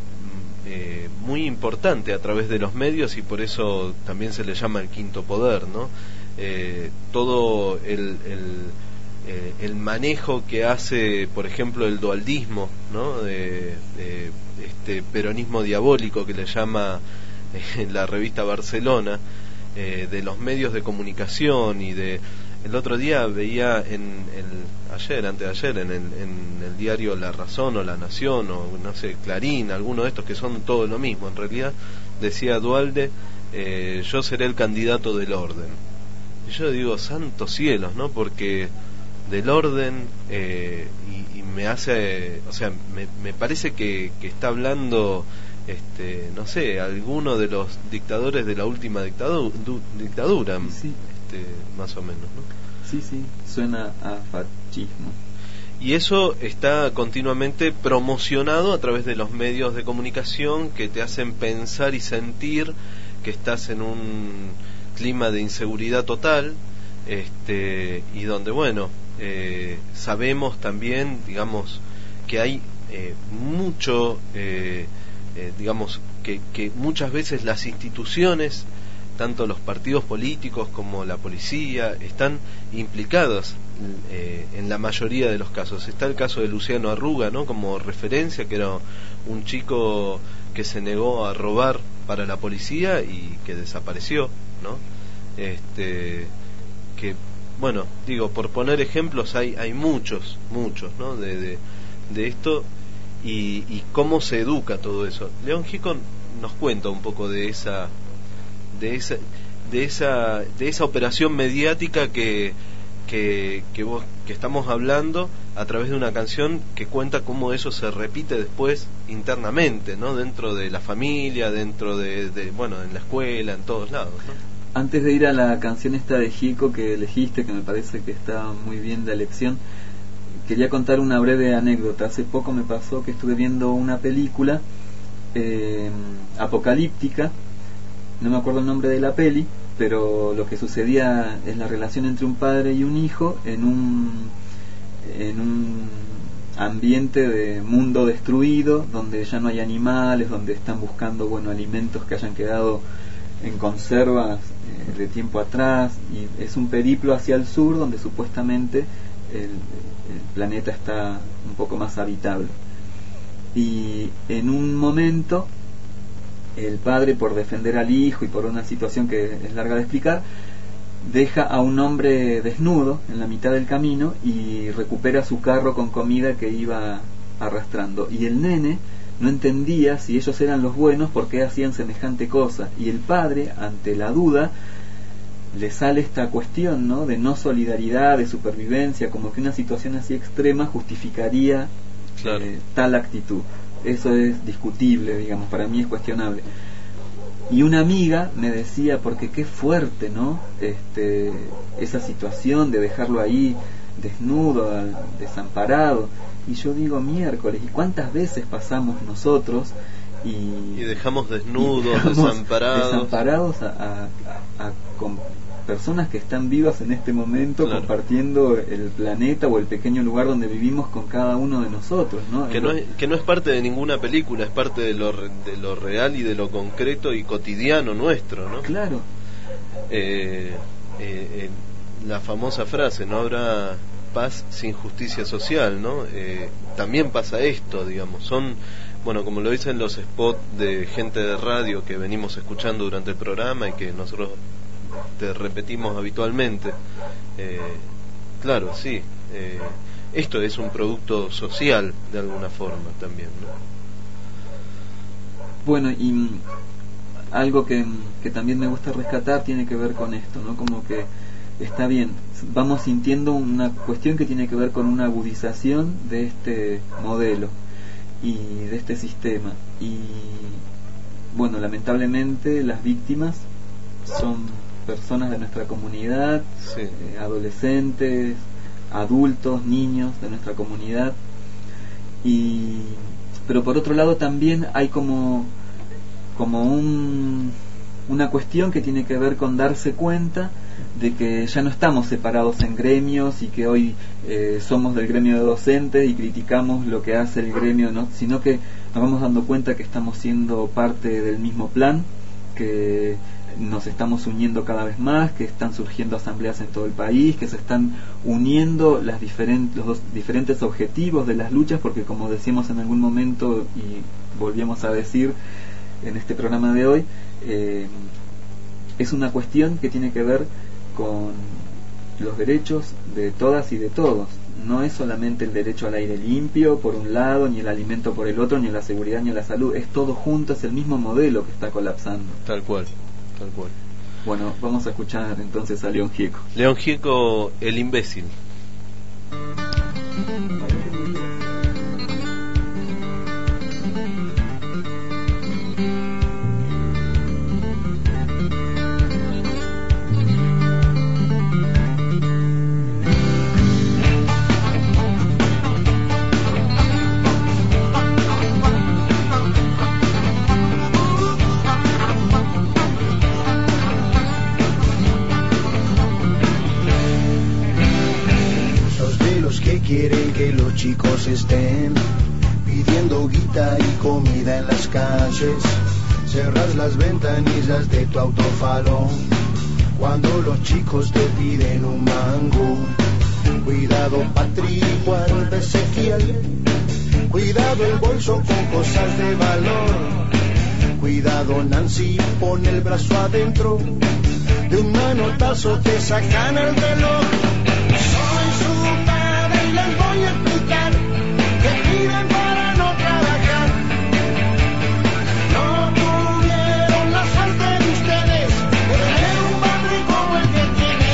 eh, muy importante a través de los medios, y por eso también se le llama el quinto poder, ¿no? Eh, todo el... el Eh, el manejo que hace, por ejemplo, el dualdismo, ¿no? De, de este peronismo diabólico que le llama eh, la revista Barcelona, eh, de los medios de comunicación. Y de el otro día veía en el ayer, antes de ayer, en el, en el diario La Razón o La Nación o no sé, Clarín, alguno de estos que son todo lo mismo en realidad, decía Duhalde, eh, yo seré el candidato del orden. Y yo digo, santos cielos, ¿no? Porque del orden, eh, y, y me hace, eh, o sea, me, me parece que, que está hablando, este, no sé, alguno de los dictadores de la última dictadu du, dictadura, sí, este, más o menos, ¿no? Sí, sí, suena a fascismo. Y eso está continuamente promocionado a través de los medios de comunicación que te hacen pensar y sentir que estás en un clima de inseguridad total, este, y donde, bueno, Eh, sabemos también, digamos, que hay eh, mucho, eh, eh, digamos, que, que muchas veces las instituciones, tanto los partidos políticos como la policía, están implicadas eh, en la mayoría de los casos. Está el caso de Luciano Arruga, ¿no? Como referencia, que era un chico que se negó a robar para la policía y que desapareció, ¿no? Este, que bueno, digo, por poner ejemplos, hay hay muchos, muchos, ¿no? De, de, de esto, y, y cómo se educa todo eso. León Gieco nos cuenta un poco de esa, de esa, de esa, de esa operación mediática que, que, que vos, que estamos hablando a través de una canción que cuenta cómo eso se repite después internamente, ¿no? Dentro de la familia, dentro de, de bueno, en la escuela, en todos lados, ¿no? Antes de ir a la canción esta de Gieco que elegiste, que me parece que está muy bien la elección, quería contar una breve anécdota. Hace poco me pasó que estuve viendo una película eh, apocalíptica, no me acuerdo el nombre de la peli, pero lo que sucedía es la relación entre un padre y un hijo en un, en un ambiente de mundo destruido, donde ya no hay animales, donde están buscando, bueno, alimentos que hayan quedado en conservas eh, de tiempo atrás, y es un periplo hacia el sur donde supuestamente el, el planeta está un poco más habitable. Y en un momento el padre, por defender al hijo y por una situación que es larga de explicar, deja a un hombre desnudo en la mitad del camino y recupera su carro con comida que iba arrastrando, y el nene no entendía si ellos eran los buenos, por qué hacían semejante cosa, y el padre, ante la duda, le sale esta cuestión, ¿no?, de no solidaridad, de supervivencia, como que una situación así extrema justificaría claro. eh, tal actitud. Eso es discutible, digamos, para mí es cuestionable. Y una amiga me decía, porque qué fuerte, ¿no?, este, esa situación de dejarlo ahí desnudo, desamparado. Y yo digo, miércoles, ¿y cuántas veces pasamos nosotros y, y dejamos desnudos, y dejamos desamparados, desamparados a, a, a, a con personas que están vivas en este momento, claro, compartiendo el planeta o el pequeño lugar donde vivimos con cada uno de nosotros, ¿no? Que no es, que no es parte de ninguna película, es parte de lo, de lo real y de lo concreto y cotidiano nuestro, ¿no? Claro. Eh, eh, eh, la famosa frase, no habrá paz sin justicia social, ¿no? Eh, también pasa esto, digamos, son, bueno, como lo dicen los spots de gente de radio que venimos escuchando durante el programa y que nosotros te repetimos habitualmente, eh, claro, sí, eh, esto es un producto social de alguna forma también, ¿no? Bueno, y algo que, que también me gusta rescatar tiene que ver con esto, ¿no? Como que está bien, vamos sintiendo una cuestión que tiene que ver con una agudización de este modelo y de este sistema. Y bueno, lamentablemente las víctimas son personas de nuestra comunidad, sí. eh, adolescentes, adultos, niños de nuestra comunidad. Y pero por otro lado también hay como como un una cuestión que tiene que ver con darse cuenta de que ya no estamos separados en gremios y que hoy eh, somos del gremio de docentes y criticamos lo que hace el gremio, ¿no? Sino que nos vamos dando cuenta que estamos siendo parte del mismo plan, que nos estamos uniendo cada vez más, que están surgiendo asambleas en todo el país, que se están uniendo las diferentes, los dos, diferentes objetivos de las luchas, porque como decíamos en algún momento y volvíamos a decir en este programa de hoy, eh, es una cuestión que tiene que ver con los derechos de todas y de todos. No es solamente el derecho al aire limpio por un lado, ni el alimento por el otro, ni la seguridad ni la salud, es todo junto, es el mismo modelo que está colapsando. Tal cual, tal cual. Bueno, vamos a escuchar entonces a León Gieco. León Gieco, El imbécil. Quieren que los chicos estén pidiendo guita y comida en las calles. Cerras las ventanillas de tu autofalón cuando los chicos te piden un mango. Cuidado Patrick, al Ezequiel. Cuidado el bolso con cosas de valor. Cuidado Nancy, pon el brazo adentro. De un manotazo te sacan el reloj. Soy su padre y les voy a explicar que piden para no trabajar. No tuvieron la suerte de ustedes de tener un padre como el que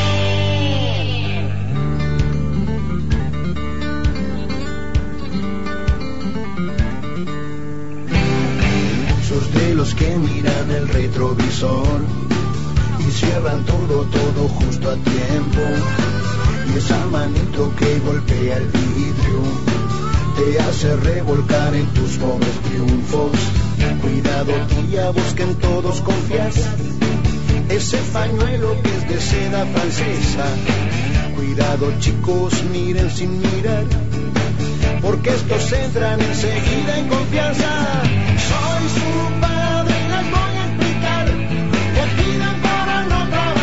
tienen. Sos de los que miran el retrovisor y cierran todo, todo justo a tiempo. Y esa manito que golpea el vidrio te hace revolcar en tus pobres triunfos. Cuidado tía, vos que en todos confías, ese pañuelo que es de seda francesa. Cuidado chicos, miren sin mirar, porque estos entran enseguida en confianza. Soy su padre y les voy a explicar que pidan para no trabajar.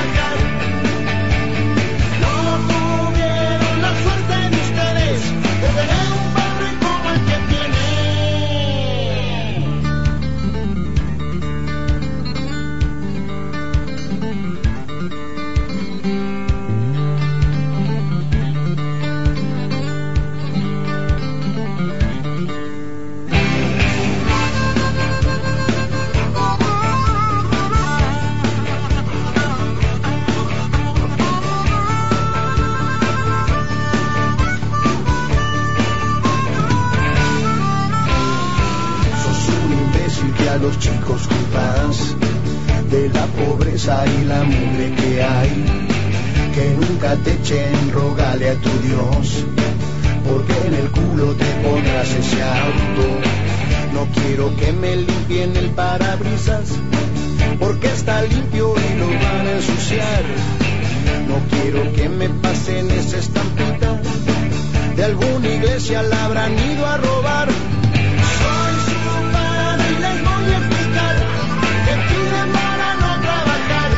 De tener un padre como el que los chicos culpas de la pobreza y la mugre que hay. Que nunca te echen, rogale a tu Dios, porque en el culo te pondrás ese auto. No quiero que me limpien el parabrisas, porque está limpio y lo van a ensuciar. No quiero que me pasen esa estampita, de alguna iglesia la habrán ido a robar. Soy su padre y les voy a explicar que piden para no trabajar.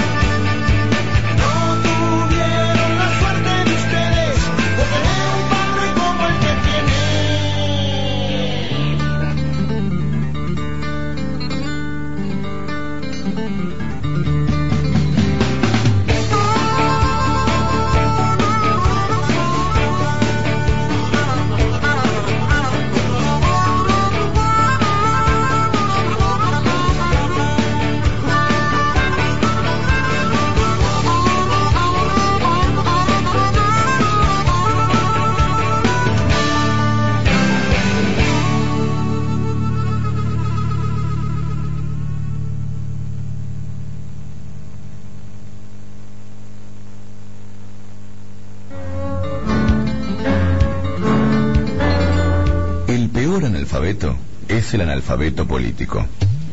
No tuvieron la suerte de ustedes de tener un padre como el que tienen. analfabeto es el analfabeto político.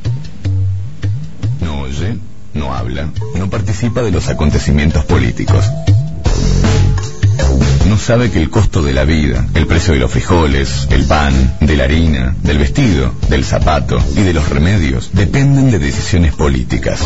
No oye, no habla, no participa de los acontecimientos políticos. No sabe que el costo de la vida, el precio de los frijoles, el pan, de la harina, del vestido, del zapato y de los remedios dependen de decisiones políticas.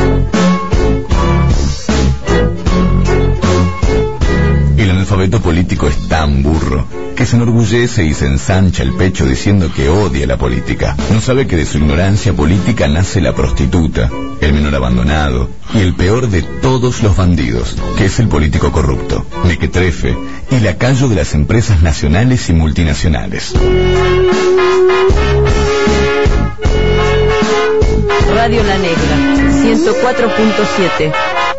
El analfabeto político es tan burro que se enorgullece y se ensancha el pecho diciendo que odia la política. No sabe que de su ignorancia política nace la prostituta, el menor abandonado y el peor de todos los bandidos, que es el político corrupto, mequetrefe y lacayo de las empresas nacionales y multinacionales. Radio La Negra, ciento cuatro punto siete.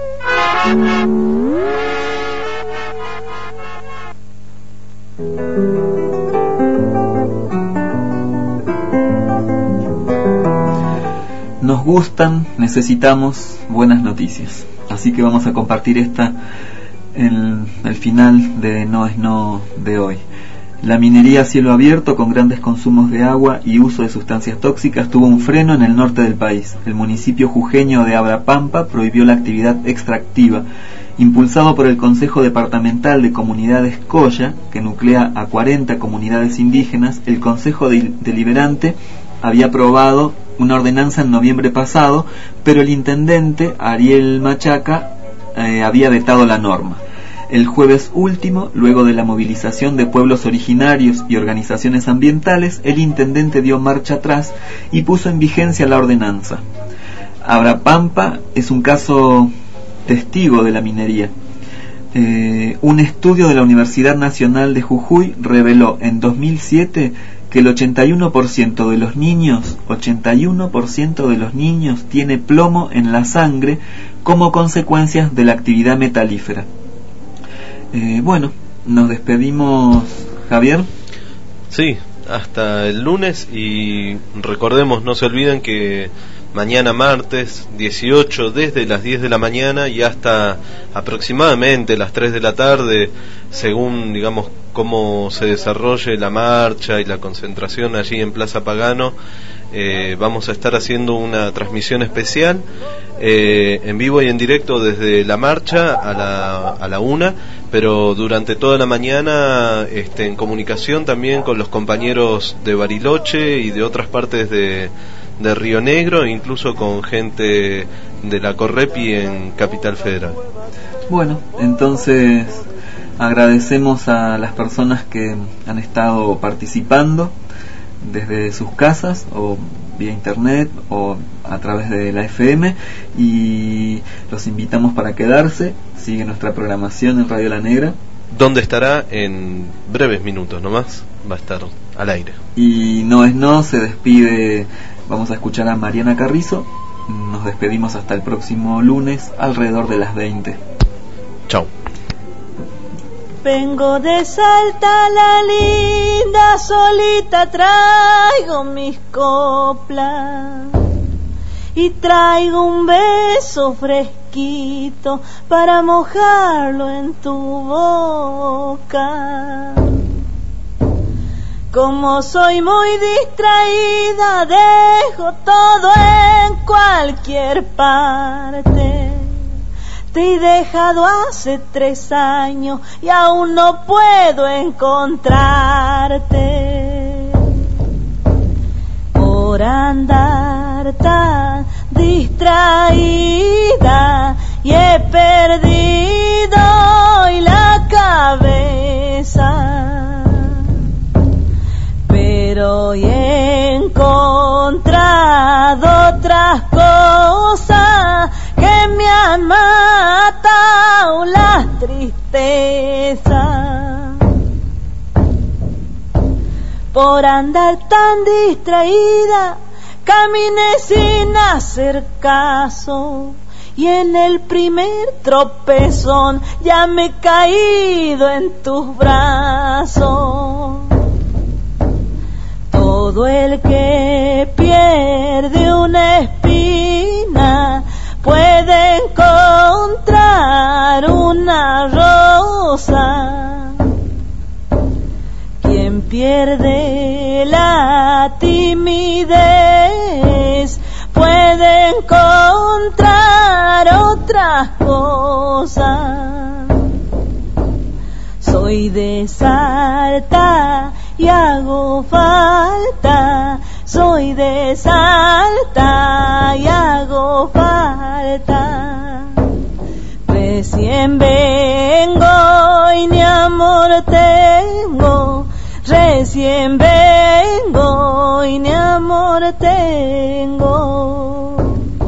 Nos gustan, necesitamos buenas noticias. Así que vamos a compartir esta, el, el final de No es No de hoy. La minería a cielo abierto con grandes consumos de agua y uso de sustancias tóxicas tuvo un freno en el norte del país. El municipio jujeño de Abrapampa prohibió la actividad extractiva. Impulsado por el Consejo Departamental de Comunidades Coya, que nuclea a cuarenta comunidades indígenas, el Consejo Deliberante había aprobado una ordenanza en noviembre pasado, pero el intendente Ariel Machaca eh, había vetado la norma. El jueves último, luego de la movilización de pueblos originarios y organizaciones ambientales, el intendente dio marcha atrás y puso en vigencia la ordenanza. Abrapampa es un caso testigo de la minería. Eh, un estudio de la Universidad Nacional de Jujuy reveló en dos mil siete que el ochenta y uno por ciento de los niños, ochenta y uno por ciento de los niños tiene plomo en la sangre como consecuencias de la actividad metalífera. Eh, bueno, nos despedimos, Javier. Sí, hasta el lunes y recordemos, no se olviden que mañana martes dieciocho, desde las diez de la mañana y hasta aproximadamente las tres de la tarde, según digamos cómo se desarrolle la marcha y la concentración allí en Plaza Pagano, eh, vamos a estar haciendo una transmisión especial eh, en vivo y en directo desde la marcha a la, a la una, pero durante toda la mañana este, en comunicación también con los compañeros de Bariloche y de otras partes de de Río Negro, incluso con gente de la Correpi en Capital Federal. Bueno, entonces agradecemos a las personas que han estado participando desde sus casas o vía internet o a través de la F M, y los invitamos para quedarse. Sigue nuestra programación en Radio La Negra, donde estará en breves minutos nomás, va a estar al aire. Y No es No se despide. Vamos a escuchar a Mariana Carrizo. Nos despedimos hasta el próximo lunes alrededor de las veinte. Chau. Vengo de Salta la linda, solita traigo mis coplas y traigo un beso fresquito para mojarlo en tu boca. Como soy muy distraída, dejo todo en cualquier parte. Te he dejado hace tres años y aún no puedo encontrarte. Por andar tan distraída y he perdido hoy la cabeza. Pero hoy he encontrado otras cosas que me han matado la tristeza. Por andar tan distraída, caminé sin hacer caso, y en el primer tropezón ya me he caído en tus brazos. Todo el que pierde una espina puede encontrar una rosa. Quien pierde la timidez puede encontrar otras cosas. Soy de Salta y hago falta, soy de Salta y hago falta. Recién vengo y ni amor tengo, recién vengo y ni amor tengo.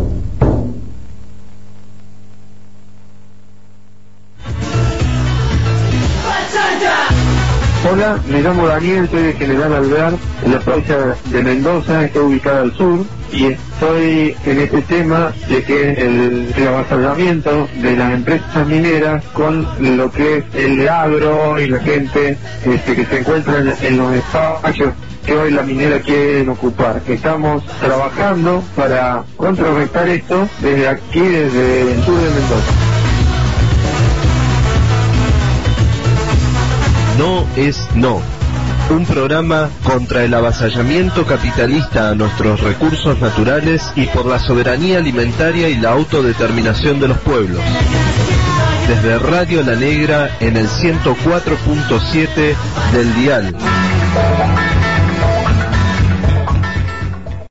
Hola, me llamo Daniel, soy de General Alvear, en la provincia de Mendoza, estoy ubicada al sur, y estoy en este tema de que el, el avasallamiento de las empresas mineras con lo que es el agro y la gente este, que se encuentra en, en los espacios que hoy la minera quieren ocupar. Estamos trabajando para contrarrestar esto desde aquí, desde el sur de Mendoza. No es no. Un programa contra el avasallamiento capitalista a nuestros recursos naturales y por la soberanía alimentaria y la autodeterminación de los pueblos. Desde Radio La Negra en el ciento cuatro punto siete del dial.